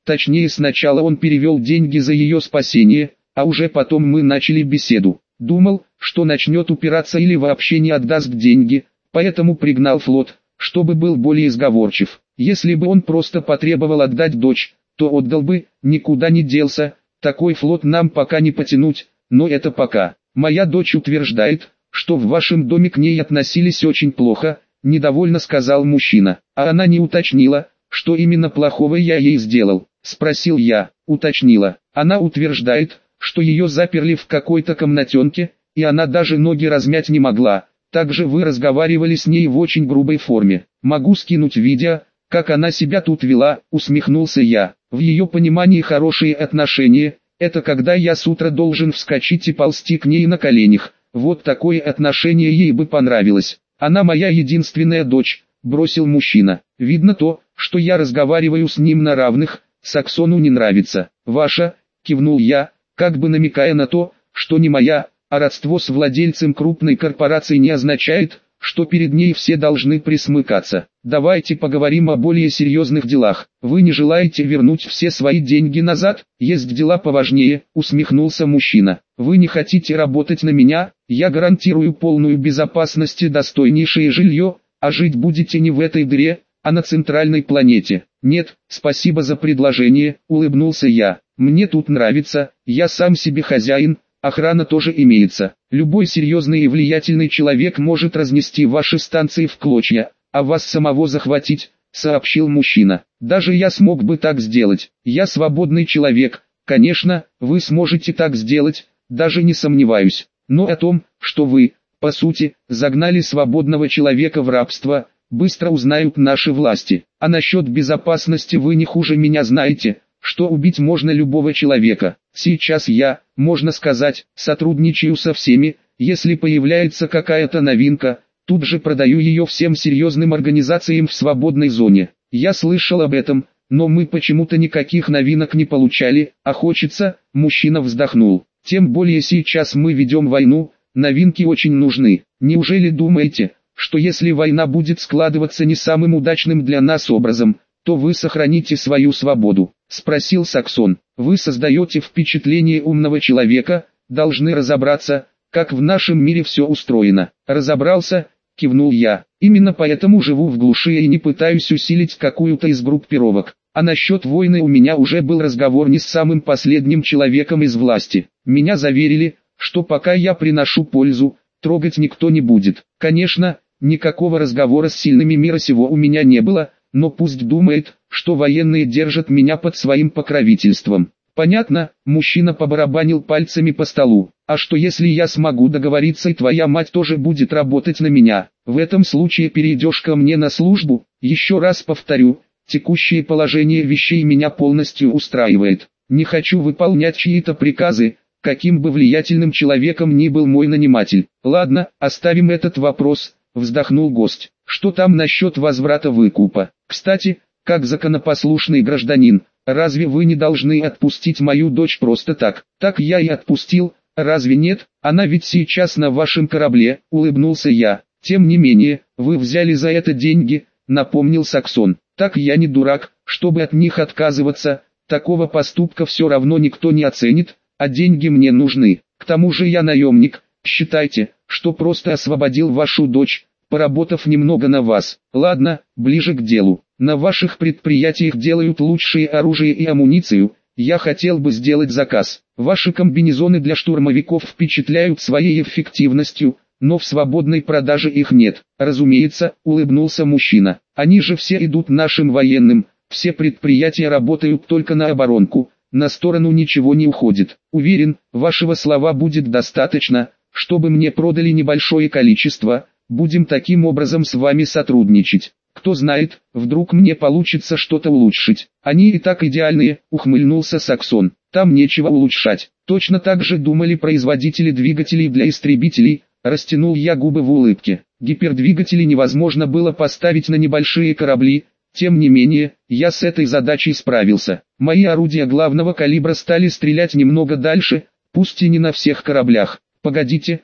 Точнее, сначала он перевел деньги за ее спасение, а уже потом мы начали беседу. Думал, что начнет упираться или вообще не отдаст деньги, поэтому пригнал флот, чтобы был более сговорчив. Если бы он просто потребовал отдать дочь, то отдал бы, никуда не делся. Такой флот нам пока не потянуть, но это пока. Моя дочь утверждает, что в вашем доме к ней относились очень плохо, недовольно сказал мужчина. А она не уточнила, что именно плохого я ей сделал, спросил я. Уточнила. Она утверждает, что ее заперли в какой-то комнатенке, и она даже ноги размять не могла. Также вы разговаривали с ней в очень грубой форме. Могу скинуть видео, как она себя тут вела, усмехнулся я. В ее понимании хорошие отношения – это когда я с утра должен вскочить и ползти к ней на коленях. Вот такое отношение ей бы понравилось. Она моя единственная дочь, бросил мужчина. Видно то, что я разговариваю с ним на равных, Саксону не нравится. Ваша, кивнул я, как бы намекая на то, что не моя, а родство с владельцем крупной корпорации не означает, что перед ней все должны присмыкаться. Давайте поговорим о более серьезных делах. Вы не желаете вернуть все свои деньги назад? Есть дела поважнее, усмехнулся мужчина. Вы не хотите работать на меня? Я гарантирую полную безопасность и достойнейшее жилье, а жить будете не в этой дыре, а на центральной планете. Нет, спасибо за предложение, улыбнулся я. Мне тут нравится, я сам себе хозяин. Охрана тоже имеется. Любой серьезный и влиятельный человек может разнести ваши станции в клочья, а вас самого захватить, сообщил мужчина. Даже я смог бы так сделать. Я свободный человек. Конечно, вы сможете так сделать, даже не сомневаюсь. Но о том, что вы, по сути, загнали свободного человека в рабство, быстро узнают наши власти. А насчет безопасности вы не хуже меня знаете, что убить можно любого человека. Сейчас я, можно сказать, сотрудничаю со всеми, если появляется какая-то новинка, тут же продаю ее всем серьезным организациям в свободной зоне. Я слышал об этом, но мы почему-то никаких новинок не получали, а хочется, мужчина вздохнул. Тем более сейчас мы ведем войну, новинки очень нужны. Неужели думаете, что если война будет складываться не самым удачным для нас образом, то вы сохраните свою свободу? Спросил Саксон. Вы создаете впечатление умного человека, должны разобраться, как в нашем мире все устроено. Разобрался, кивнул я. Именно поэтому живу в глуши и не пытаюсь усилить какую-то из группировок. А насчет войны у меня уже был разговор не с самым последним человеком из власти. Меня заверили, что пока я приношу пользу, трогать никто не будет. Конечно, никакого разговора с сильными мира сего у меня не было, но пусть думает, что военные держат меня под своим покровительством. Понятно, мужчина побарабанил пальцами по столу. А что если я смогу договориться и твоя мать тоже будет работать на меня? В этом случае перейдешь ко мне на службу? Еще раз повторю, текущее положение вещей меня полностью устраивает. Не хочу выполнять чьи-то приказы, каким бы влиятельным человеком ни был мой наниматель. Ладно, оставим этот вопрос, вздохнул гость. Что там насчет возврата выкупа? Кстати, как законопослушный гражданин, разве вы не должны отпустить мою дочь просто так? Так я и отпустил, разве нет? Она ведь сейчас на вашем корабле, улыбнулся я. Тем не менее, вы взяли за это деньги, напомнил Саксон. Так я не дурак, чтобы от них отказываться, такого поступка все равно никто не оценит, а деньги мне нужны. К тому же я наемник, считайте, что просто освободил вашу дочь, поработав немного на вас. Ладно, ближе к делу. На ваших предприятиях делают лучшее оружие и амуницию. Я хотел бы сделать заказ. Ваши комбинезоны для штурмовиков впечатляют своей эффективностью, но в свободной продаже их нет. Разумеется, улыбнулся мужчина. Они же все идут нашим военным. Все предприятия работают только на оборонку. На сторону ничего не уходит. Уверен, вашего слова будет достаточно, чтобы мне продали небольшое количество. Будем таким образом с вами сотрудничать. Кто знает, вдруг мне получится что-то улучшить. Они и так идеальные, ухмыльнулся Саксон. Там нечего улучшать. Точно так же думали производители двигателей для истребителей, растянул я губы в улыбке. Гипердвигатели невозможно было поставить на небольшие корабли, тем не менее, я с этой задачей справился. Мои орудия главного калибра стали стрелять немного дальше, пусть и не на всех кораблях. Погодите,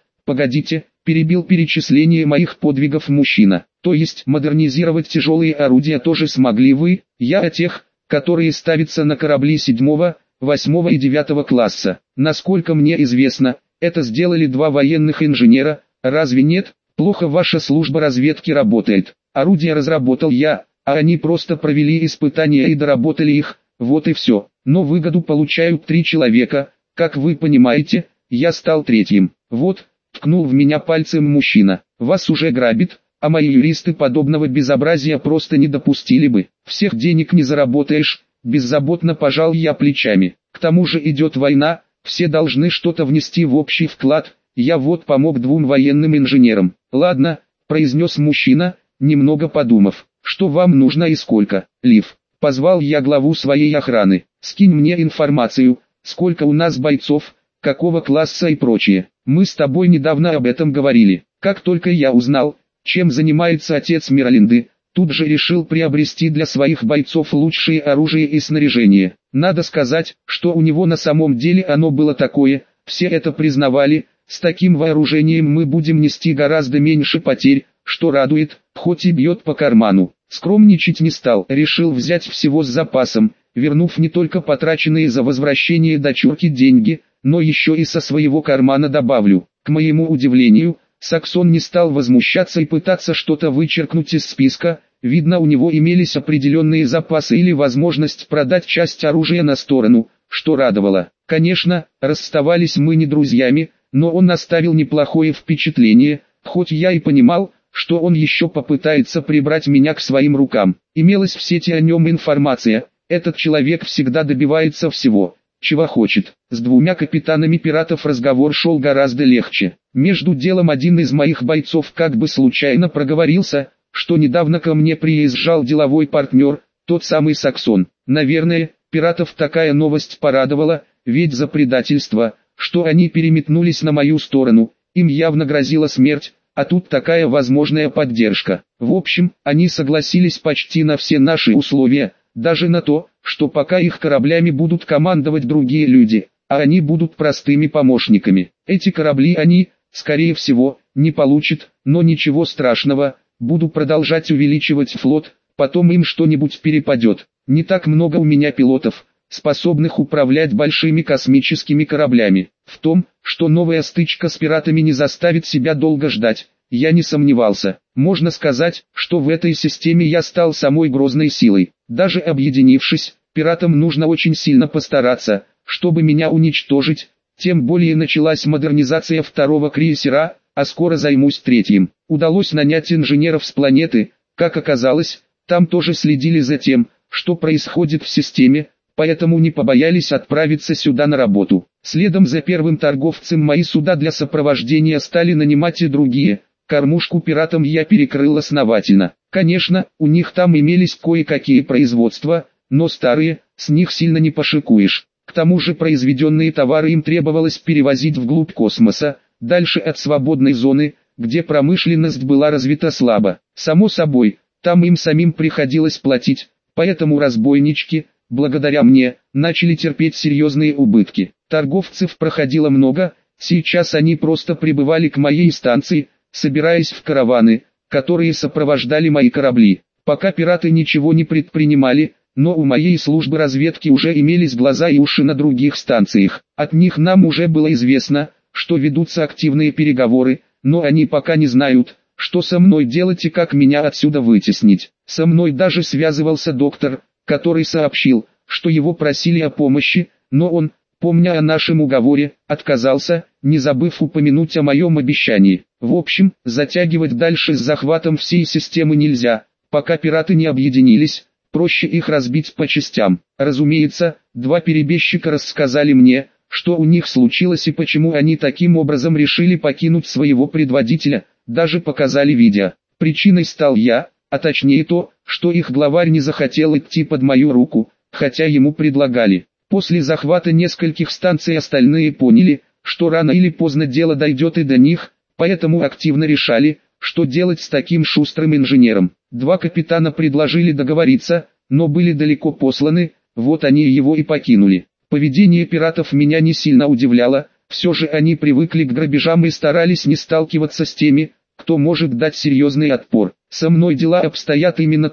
перебил перечисление моих подвигов мужчина. То есть модернизировать тяжелые орудия тоже смогли вы? Я о тех, которые ставятся на корабли 7, 8 и 9 класса. Насколько мне известно, это сделали 2 военных инженера, разве нет? Плохо ваша служба разведки работает. Орудия разработал я, а они просто провели испытания и доработали их, вот и все. Но выгоду получают 3 человека, как вы понимаете, я стал 3-м. Вот, ткнул в меня пальцем мужчина, вас уже грабит, а мои юристы подобного безобразия просто не допустили бы. Всех денег не заработаешь, беззаботно пожал я плечами. К тому же идет война, все должны что-то внести в общий вклад, я вот помог 2 военным инженерам. Ладно, произнес мужчина, немного подумав, что вам нужно и сколько. Лив, позвал я главу своей охраны, скинь мне информацию, сколько у нас бойцов, какого класса и прочее. Мы с тобой недавно об этом говорили. Как только я узнал, чем занимается отец Миралинды, тут же решил приобрести для своих бойцов лучшее оружие и снаряжение. Надо сказать, что у него на самом деле оно было такое, все это признавали, с таким вооружением мы будем нести гораздо меньше потерь, что радует, хоть и бьет по карману. Скромничать не стал, решил взять всего с запасом, вернув не только потраченные за возвращение дочурки деньги, но еще и со своего кармана добавлю. К моему удивлению, Саксон не стал возмущаться и пытаться что-то вычеркнуть из списка, видно у него имелись определенные запасы или возможность продать часть оружия на сторону, что радовало. Конечно, расставались мы не друзьями, но он оставил неплохое впечатление, хоть я и понимал, что он еще попытается прибрать меня к своим рукам. Имелась в сети о нем информация, этот человек всегда добивается всего, чего хочет. С 2 капитанами пиратов разговор шел гораздо легче. Между делом один из моих бойцов как бы случайно проговорился, что недавно ко мне приезжал деловой партнер, тот самый Саксон. Наверное, пиратов такая новость порадовала, ведь за предательство, что они переметнулись на мою сторону, им явно грозила смерть, а тут такая возможная поддержка. В общем, они согласились почти на все наши условия, даже на то, что пока их кораблями будут командовать другие люди, а они будут простыми помощниками. Эти корабли они, скорее всего, не получат, но ничего страшного, буду продолжать увеличивать флот, потом им что-нибудь перепадет. Не так много у меня пилотов, способных управлять большими космическими кораблями. В том, что новая стычка с пиратами не заставит себя долго ждать, я не сомневался. Можно сказать, что в этой системе я стал самой грозной силой. Даже объединившись, пиратам нужно очень сильно постараться, чтобы меня уничтожить, тем более началась модернизация 2-го крейсера, а скоро займусь 3-м. Удалось нанять инженеров с планеты, как оказалось, там тоже следили за тем, что происходит в системе, поэтому не побоялись отправиться сюда на работу. Следом за первым торговцем мои суда для сопровождения стали нанимать и другие. Кормушку пиратам я перекрыл основательно. Конечно, у них там имелись кое-какие производства, но старые, с них сильно не пошикуешь. К тому же произведенные товары им требовалось перевозить вглубь космоса, дальше от свободной зоны, где промышленность была развита слабо. Само собой, там им самим приходилось платить, поэтому разбойнички, благодаря мне, начали терпеть серьезные убытки. Торговцев проходило много, сейчас они просто прибывали к моей станции, собираясь в караваны, которые сопровождали мои корабли. Пока пираты ничего не предпринимали, но у моей службы разведки уже имелись глаза и уши на других станциях. От них нам уже было известно, что ведутся активные переговоры, но они пока не знают, что со мной делать и как меня отсюда вытеснить. Со мной даже связывался доктор, который сообщил, что его просили о помощи, но он, помня о нашем уговоре, отказался, не забыв упомянуть о моем обещании. В общем, затягивать дальше с захватом всей системы нельзя, пока пираты не объединились, проще их разбить по частям. Разумеется, 2 перебежчика рассказали мне, что у них случилось и почему они таким образом решили покинуть своего предводителя, даже показали видео. Причиной стал я, а точнее то, что их главарь не захотел идти под мою руку, хотя ему предлагали. После захвата нескольких станций остальные поняли, что рано или поздно дело дойдет и до них, поэтому активно решали, что делать с таким шустрым инженером. 2 капитана предложили договориться, но были далеко посланы, вот они его и покинули. Поведение пиратов меня не сильно удивляло, все же они привыкли к грабежам и старались не сталкиваться с теми, кто может дать серьезный отпор. Со мной дела обстоят именно так,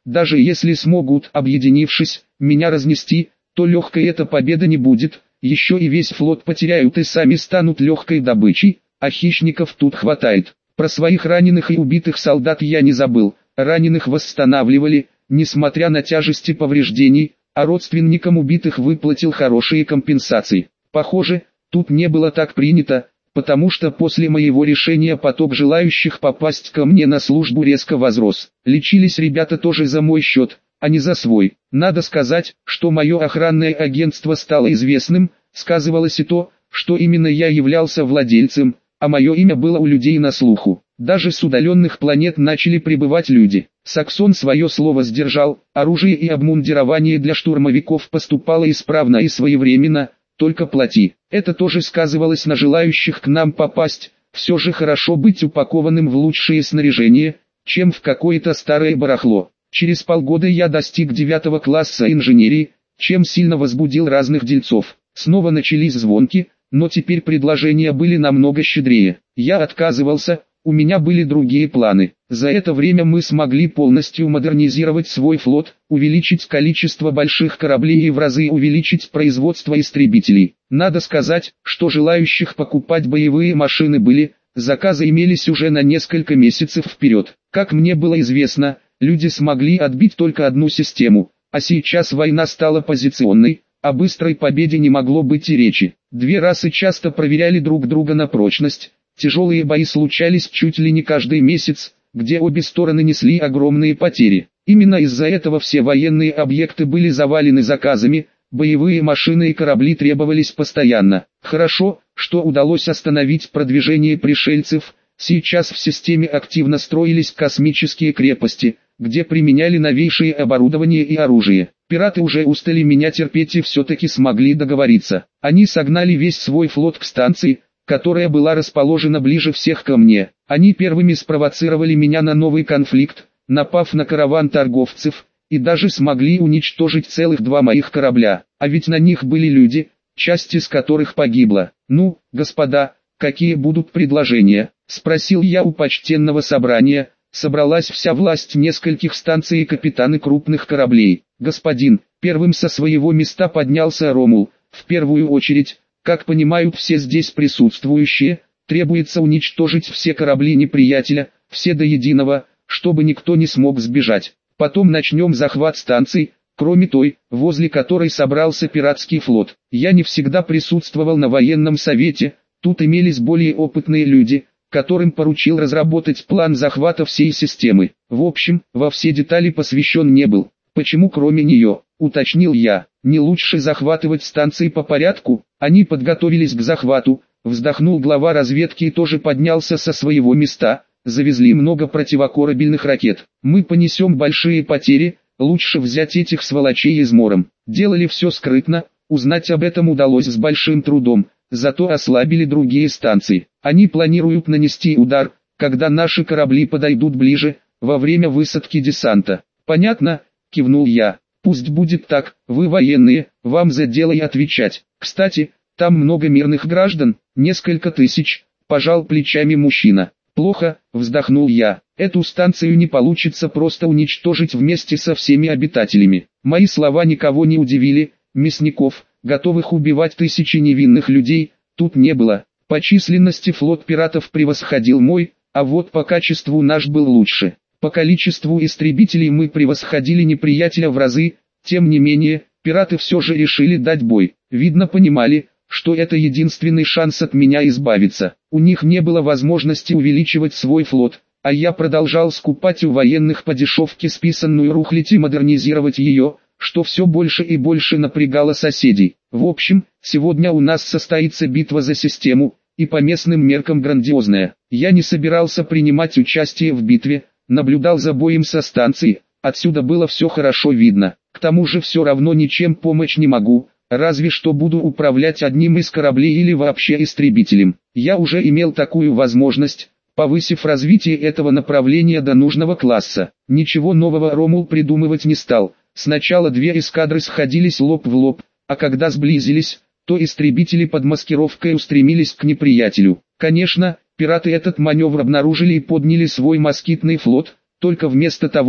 даже если смогут, объединившись, меня разнести, то легкой эта победа не будет, еще и весь флот потеряют и сами станут легкой добычей, а хищников тут хватает. Про своих раненых и убитых солдат я не забыл, раненых восстанавливали, несмотря на тяжести повреждений, а родственникам убитых выплатил хорошие компенсации. Похоже, тут не было так принято, потому что после моего решения поток желающих попасть ко мне на службу резко возрос. Лечились ребята тоже за мой счет, а не за свой. Надо сказать, что мое охранное агентство стало известным, сказывалось и то, что именно я являлся владельцем, а мое имя было у людей на слуху. Даже с удаленных планет начали прибывать люди. Саксон свое слово сдержал, оружие и обмундирование для штурмовиков поступало исправно и своевременно, только плати. Это тоже сказывалось на желающих к нам попасть. Все же хорошо быть упакованным в лучшее снаряжение, чем в какое-то старое барахло. Через полгода я достиг 9 класса инженерии, чем сильно возбудил разных дельцов. Снова начались звонки, но теперь предложения были намного щедрее. Я отказывался, у меня были другие планы. За это время мы смогли полностью модернизировать свой флот, увеличить количество больших кораблей и в разы увеличить производство истребителей. Надо сказать, что желающих покупать боевые машины были, заказы имелись уже на несколько месяцев вперед. Как мне было известно, люди смогли отбить только одну систему, а сейчас война стала позиционной, о быстрой победе не могло быть и речи. Две расы часто проверяли друг друга на прочность, тяжелые бои случались чуть ли не каждый месяц, где обе стороны несли огромные потери. Именно из-за этого все военные объекты были завалены заказами, боевые машины и корабли требовались постоянно. Хорошо, что удалось остановить продвижение пришельцев, сейчас в системе активно строились космические крепости, где применяли новейшее оборудование и оружие. Пираты уже устали меня терпеть и все-таки смогли договориться. Они согнали весь свой флот к станции, которая была расположена ближе всех ко мне. Они первыми спровоцировали меня на новый конфликт, напав на караван торговцев, и даже смогли уничтожить целых 2 моих корабля. А ведь на них были люди, часть из которых погибла. «Ну, господа, какие будут предложения?» — спросил я у почтенного собрания. Собралась вся власть нескольких станций и капитаны крупных кораблей. «Господин», первым со своего места поднялся Ромул, «в первую очередь, как понимают все здесь присутствующие, требуется уничтожить все корабли неприятеля, все до единого, чтобы никто не смог сбежать. Потом начнем захват станций, кроме той, возле которой собрался пиратский флот. Я не всегда присутствовал на военном совете, тут имелись более опытные люди, которым поручил разработать план захвата всей системы. В общем, во все детали посвящен не был. Почему кроме нее, уточнил я, не лучше захватывать станции по порядку? Они подготовились к захвату, вздохнул глава разведки и тоже поднялся со своего места. Завезли много противокорабельных ракет. Мы понесем большие потери, лучше взять этих сволочей измором. Делали все скрытно, узнать об этом удалось с большим трудом, зато ослабили другие станции. Они планируют нанести удар, когда наши корабли подойдут ближе, во время высадки десанта. Понятно, кивнул я. Пусть будет так, вы военные, вам за дело и отвечать. Кстати, там много мирных граждан, несколько тысяч, пожал плечами мужчина. Плохо, вздохнул я. Эту станцию не получится просто уничтожить вместе со всеми обитателями. Мои слова никого не удивили, мясников, готовых убивать тысячи невинных людей, тут не было. По численности флот пиратов превосходил мой, а вот по качеству наш был лучше. По количеству истребителей мы превосходили неприятеля в разы, тем не менее, пираты все же решили дать бой. Видно понимали, что это единственный шанс от меня избавиться. У них не было возможности увеличивать свой флот, а я продолжал скупать у военных по дешевке списанную рухлядь и модернизировать ее, что все больше и больше напрягало соседей. В общем, сегодня у нас состоится битва за систему, и по местным меркам грандиозная. Я не собирался принимать участие в битве, наблюдал за боем со станции, отсюда было все хорошо видно. К тому же все равно ничем помочь не могу, разве что буду управлять одним из кораблей или вообще истребителем. Я уже имел такую возможность, повысив развитие этого направления до нужного класса. Ничего нового Ромул придумывать не стал. Сначала 2 эскадры сходились лоб в лоб, а когда сблизились, то истребители под маскировкой устремились к неприятелю. Конечно, пираты этот маневр обнаружили и подняли свой москитный флот, только вместо того,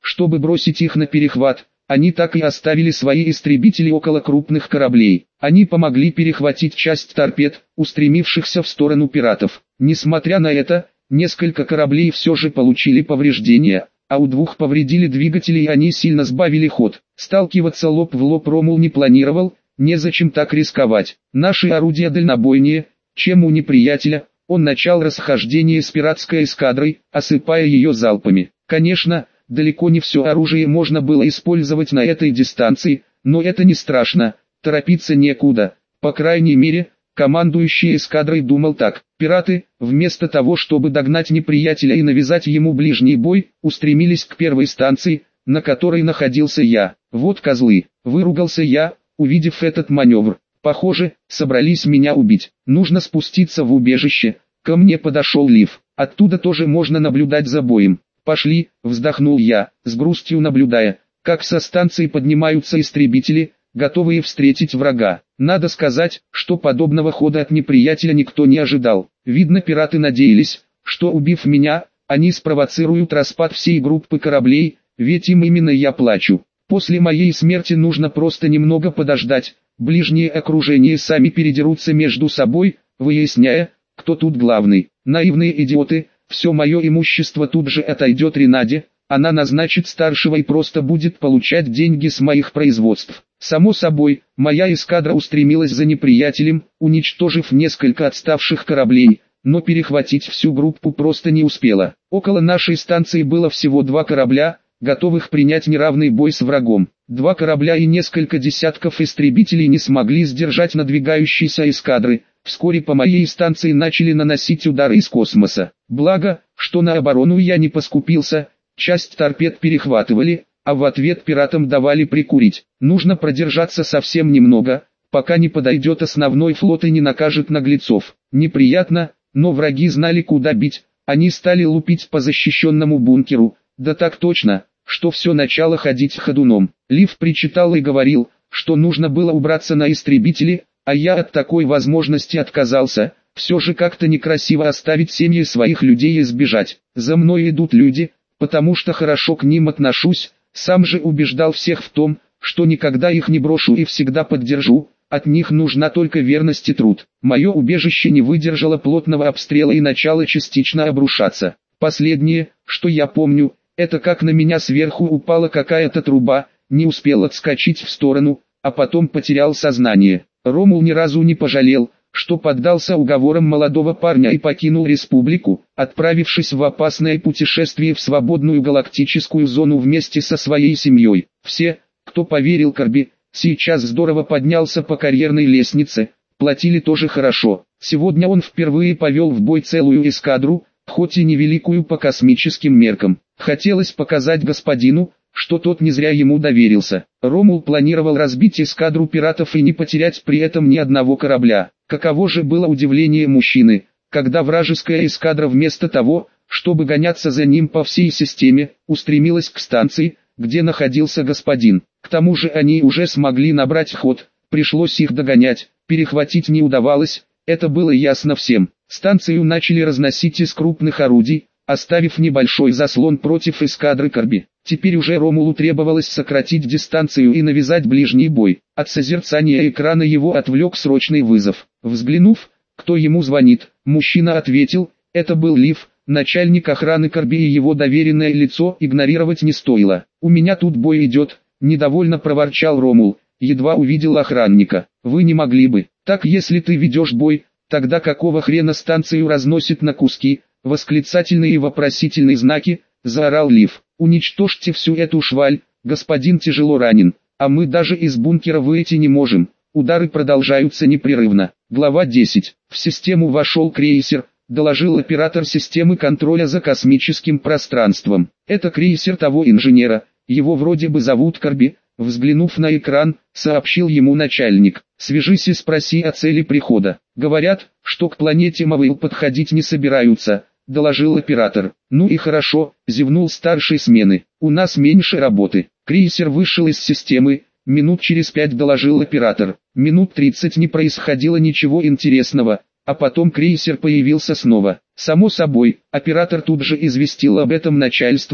чтобы бросить их на перехват, они так и оставили свои истребители около крупных кораблей. Они помогли перехватить часть торпед, устремившихся в сторону пиратов. Несмотря на это, несколько кораблей все же получили повреждения, а у двух повредили двигатели и они сильно сбавили ход. Сталкиваться лоб в лоб Ромул не планировал, незачем так рисковать. Наши орудия дальнобойнее, чем у неприятеля. Он начал расхождение с пиратской эскадрой, осыпая ее залпами. Конечно, далеко не все оружие можно было использовать на этой дистанции, но это не страшно, торопиться некуда. По крайней мере, командующий эскадрой думал так. Пираты, вместо того чтобы догнать неприятеля и навязать ему ближний бой, устремились к первой станции, на которой находился я. Вот козлы, выругался я, увидев этот маневр. Похоже, собрались меня убить. Нужно спуститься в убежище. Ко мне подошел Лив. Оттуда тоже можно наблюдать за боем. Пошли, вздохнул я, с грустью наблюдая, как со станции поднимаются истребители, готовые встретить врага. Надо сказать, что подобного хода от неприятеля никто не ожидал. Видно, пираты надеялись, что убив меня, они спровоцируют распад всей группы кораблей, ведь им именно я плачу. После моей смерти нужно просто немного подождать. Ближнее окружение сами передерутся между собой, выясняя, кто тут главный. Наивные идиоты, все мое имущество тут же отойдет Ренаде, она назначит старшего и просто будет получать деньги с моих производств. Само собой, моя эскадра устремилась за неприятелем, уничтожив несколько отставших кораблей, но перехватить всю группу просто не успела. Около нашей станции было всего 2 корабля, готовых принять неравный бой с врагом. 2 корабля и несколько десятков истребителей не смогли сдержать надвигающиеся эскадры. Вскоре по моей станции начали наносить удары из космоса. Благо, что на оборону я не поскупился, часть торпед перехватывали, а в ответ пиратам давали прикурить. Нужно продержаться совсем немного, пока не подойдет основной флот и не накажет наглецов. Неприятно, но враги знали, куда бить. Они стали лупить по защищенному бункеру. Да так точно, что все начало ходить ходуном. Лив причитал и говорил, что нужно было убраться на истребители, а я от такой возможности отказался. Все же как-то некрасиво оставить семьи своих людей и сбежать. За мной идут люди, потому что хорошо к ним отношусь, сам же убеждал всех в том, что никогда их не брошу и всегда поддержу, от них нужна только верность и труд. Мое убежище не выдержало плотного обстрела и начало частично обрушаться. Последнее, что я помню, это как на меня сверху упала какая-то труба, не успел отскочить в сторону, а потом потерял сознание. Ромул ни разу не пожалел, что поддался уговорам молодого парня и покинул республику, отправившись в опасное путешествие в свободную галактическую зону вместе со своей семьей. Все, кто поверил Корби, сейчас здорово поднялся по карьерной лестнице, платили тоже хорошо. Сегодня он впервые повел в бой целую эскадру, хоть и невеликую по космическим меркам. Хотелось показать господину, что тот не зря ему доверился. Ромул планировал разбить эскадру пиратов и не потерять при этом ни одного корабля. Каково же было удивление мужчины, когда вражеская эскадра вместо того, чтобы гоняться за ним по всей системе, устремилась к станции, где находился господин. К тому же они уже смогли набрать ход, пришлось их догонять, перехватить не удавалось, это было ясно всем. Станцию начали разносить из крупных орудий, оставив небольшой заслон против эскадры Корби. Теперь уже Ромулу требовалось сократить дистанцию и навязать ближний бой. От созерцания экрана его отвлек срочный вызов. Взглянув, кто ему звонит, мужчина ответил, это был Лив, начальник охраны Корби, и его доверенное лицо игнорировать не стоило. «У меня тут бой идет», — недовольно проворчал Ромул, едва увидел охранника. «Вы не могли бы, так если ты ведешь бой, тогда какого хрена станцию разносит на куски?» Восклицательные и вопросительные знаки, заорал Лив. «Уничтожьте всю эту шваль, господин тяжело ранен, а мы даже из бункера выйти не можем». Удары продолжаются непрерывно. Глава 10. В систему вошел крейсер, доложил оператор системы контроля за космическим пространством. Это крейсер того инженера, его вроде бы зовут Корби. Взглянув на экран, сообщил ему начальник. «Свяжись и спроси о цели прихода. Говорят, что к планете Мавил подходить не собираются», — доложил оператор. «Ну и хорошо», — зевнул старший смены. «У нас меньше работы». Крейсер вышел из системы, минут через 5 доложил оператор. Минут 30 не происходило ничего интересного, а потом крейсер появился снова. Само собой, оператор тут же известил об этом начальство,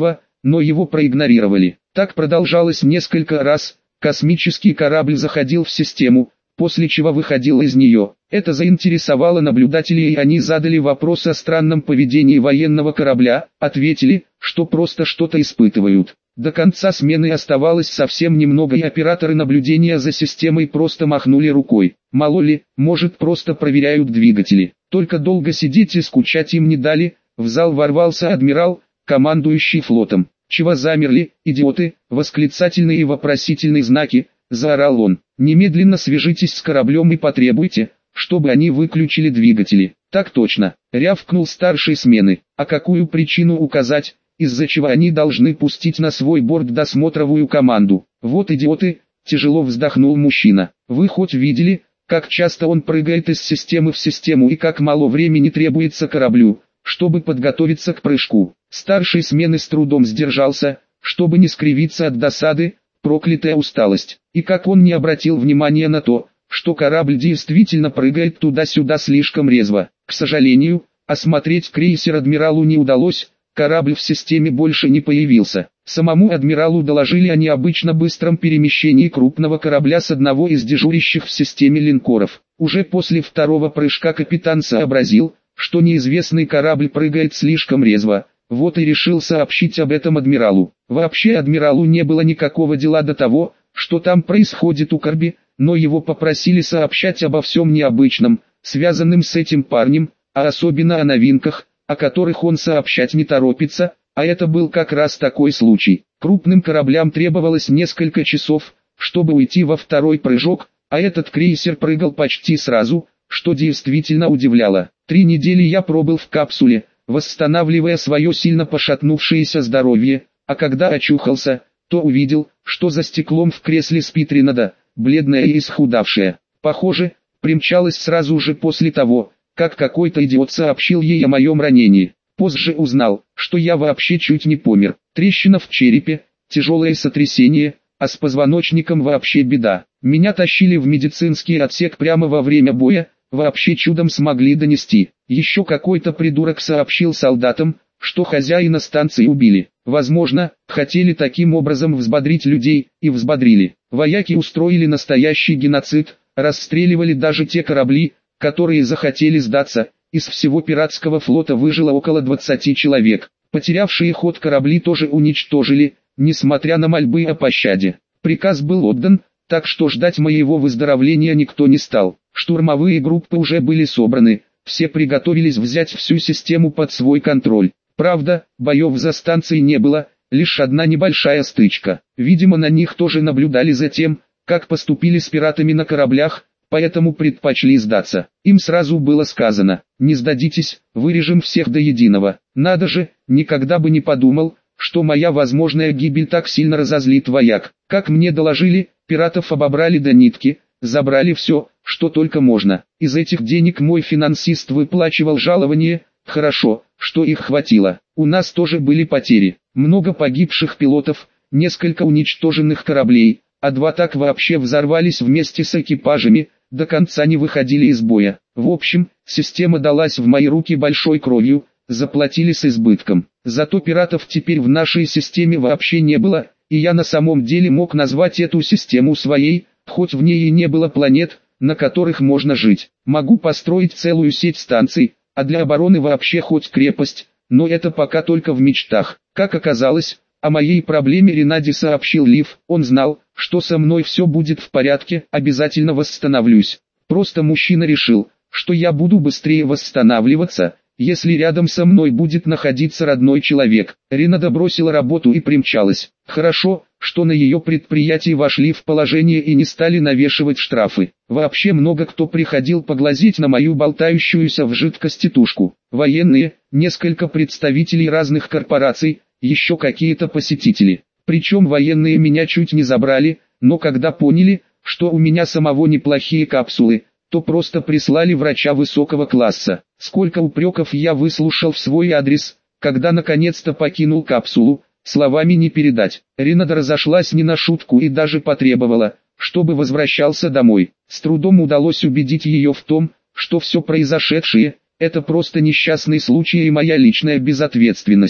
но его проигнорировали. Так продолжалось несколько раз, космический корабль заходил в систему, после чего выходил из нее. Это заинтересовало наблюдателей, и они задали вопрос о странном поведении военного корабля, ответили, что просто что-то испытывают. До конца смены оставалось совсем немного, и операторы наблюдения за системой просто махнули рукой. Мало ли, может, просто проверяют двигатели. Только долго сидеть и скучать им не дали. В зал ворвался адмирал, командующий флотом. «Чего замерли, идиоты?» Восклицательные и вопросительные знаки, заорал он. «Немедленно свяжитесь с кораблем и потребуйте, чтобы они выключили двигатели». «Так точно», рявкнул старший смены. «А какую причину указать, из-за чего они должны пустить на свой борт досмотровую команду?» «Вот идиоты», тяжело вздохнул мужчина. «Вы хоть видели, как часто он прыгает из системы в систему и как мало времени требуется кораблю, чтобы подготовиться к прыжку?» Старший смены с трудом сдержался, чтобы не скривиться от досады, проклятая усталость. И как он не обратил внимания на то, что корабль действительно прыгает туда-сюда слишком резво. К сожалению, осмотреть крейсер адмиралу не удалось, корабль в системе больше не появился. Самому адмиралу доложили о необычно быстром перемещении крупного корабля с одного из дежурящих в системе линкоров. Уже после второго прыжка капитан сообразил, что неизвестный корабль прыгает слишком резво. Вот и решил сообщить об этом адмиралу. Вообще адмиралу не было никакого дела до того, что там происходит у Корби, но его попросили сообщать обо всем необычном, связанном с этим парнем, а особенно о новинках, о которых он сообщать не торопится, а это был как раз такой случай. Крупным кораблям требовалось несколько часов, чтобы уйти во второй прыжок, а этот крейсер прыгал почти сразу, что действительно удивляло. 3 недели я пробыл в капсуле, восстанавливая свое сильно пошатнувшееся здоровье, а когда очухался, то увидел, что за стеклом в кресле спит Ренада, бледная и исхудавшая. Похоже, примчалась сразу же после того, как какой-то идиот сообщил ей о моем ранении. Позже узнал, что я вообще чуть не помер. Трещина в черепе, тяжелое сотрясение, а с позвоночником вообще беда. Меня тащили в медицинский отсек прямо во время боя, вообще чудом смогли донести. Еще какой-то придурок сообщил солдатам, что хозяина станции убили. Возможно, хотели таким образом взбодрить людей, и взбодрили. Вояки устроили настоящий геноцид, расстреливали даже те корабли, которые захотели сдаться. Из всего пиратского флота выжило около 20 человек. Потерявшие ход корабли тоже уничтожили, несмотря на мольбы о пощаде. Приказ был отдан, так что ждать моего выздоровления никто не стал. Штурмовые группы уже были собраны, все приготовились взять всю систему под свой контроль. Правда, боев за станцией не было, лишь одна небольшая стычка. Видимо, на них тоже наблюдали за тем, как поступили с пиратами на кораблях, поэтому предпочли сдаться. Им сразу было сказано: не сдадитесь, вырежем всех до единого. Надо же, никогда бы не подумал, что моя возможная гибель так сильно разозлит вояк. Как мне доложили, пиратов обобрали до нитки, забрали все, что только можно. Из этих денег мой финансист выплачивал жалование, хорошо, что их хватило. У нас тоже были потери, много погибших пилотов, несколько уничтоженных кораблей, а 2 так вообще взорвались вместе с экипажами, до конца не выходили из боя. В общем, система далась в мои руки большой кровью, заплатили с избытком. Зато пиратов теперь в нашей системе вообще не было, и я на самом деле мог назвать эту систему своей, хоть в ней и не было планет, на которых можно жить. Могу построить целую сеть станций, а для обороны вообще хоть крепость, но это пока только в мечтах. Как оказалось, о моей проблеме Ренаде сообщил Лив. Он знал, что со мной все будет в порядке, обязательно восстановлюсь. Просто мужчина решил, что я буду быстрее восстанавливаться, если рядом со мной будет находиться родной человек. Ренада бросила работу и примчалась. Хорошо, что на ее предприятии вошли в положение и не стали навешивать штрафы. Вообще много кто приходил поглазеть на мою болтающуюся в жидкости тушку. Военные, несколько представителей разных корпораций, еще какие-то посетители. Причем военные меня чуть не забрали, но когда поняли, что у меня самого неплохие капсулы, то просто прислали врача высокого класса. Сколько упреков я выслушал в свой адрес, когда наконец-то покинул капсулу, словами не передать. Ренада разошлась не на шутку и даже потребовала, чтобы возвращался домой. С трудом удалось убедить ее в том, что все произошедшее – это просто несчастный случай и моя личная безответственность.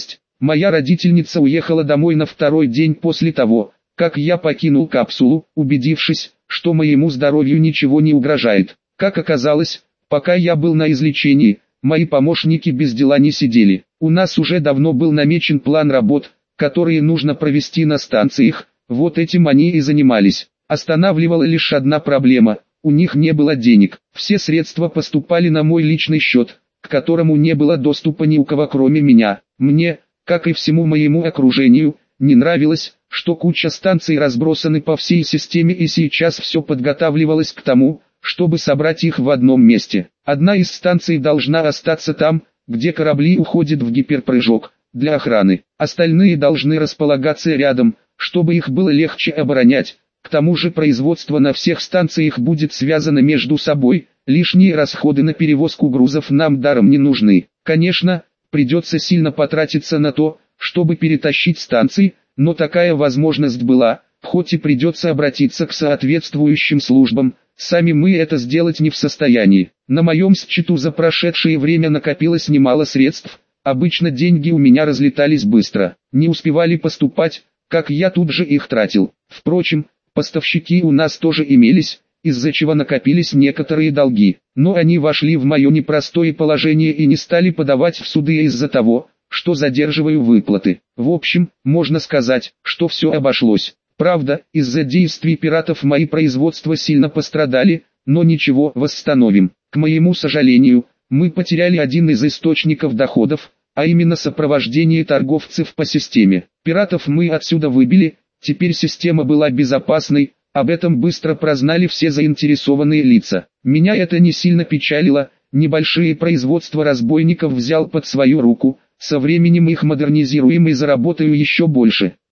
Моя родительница уехала домой на второй день после того, как я покинул капсулу, убедившись, что моему здоровью ничего не угрожает. Как оказалось, пока я был на излечении, мои помощники без дела не сидели. У нас уже давно был намечен план работ, которые нужно провести на станциях, вот этим они и занимались. Останавливала лишь одна проблема – у них не было денег. Все средства поступали на мой личный счет, к которому не было доступа ни у кого кроме меня. Мне, как и всему моему окружению, не нравилось, что куча станций разбросаны по всей системе и сейчас все подготавливалось к тому, чтобы собрать их в одном месте. Одна из станций должна остаться там, где корабли уходят в гиперпрыжок, для охраны. Остальные должны располагаться рядом, чтобы их было легче оборонять. К тому же производство на всех станциях будет связано между собой, лишние расходы на перевозку грузов нам даром не нужны. Конечно, придется сильно потратиться на то, чтобы перетащить станции, но такая возможность была, хоть и придется обратиться к соответствующим службам, сами мы это сделать не в состоянии. На моем счету за прошедшее время накопилось немало средств, обычно деньги у меня разлетались быстро, не успевали поступать, как я тут же их тратил. Впрочем, поставщики у нас тоже имелись, из-за чего накопились некоторые долги, но они вошли в мое непростое положение и не стали подавать в суды из-за того, что задерживаю выплаты. В общем, можно сказать, что все обошлось. Правда, из-за действий пиратов мои производства сильно пострадали, но ничего, восстановим. К моему сожалению, мы потеряли один из источников доходов, а именно сопровождение торговцев по системе. Пиратов мы отсюда выбили, теперь система была безопасной, об этом быстро прознали все заинтересованные лица. Меня это не сильно печалило, небольшие производства разбойников взял под свою руку, со временем их модернизируем и заработаю еще больше.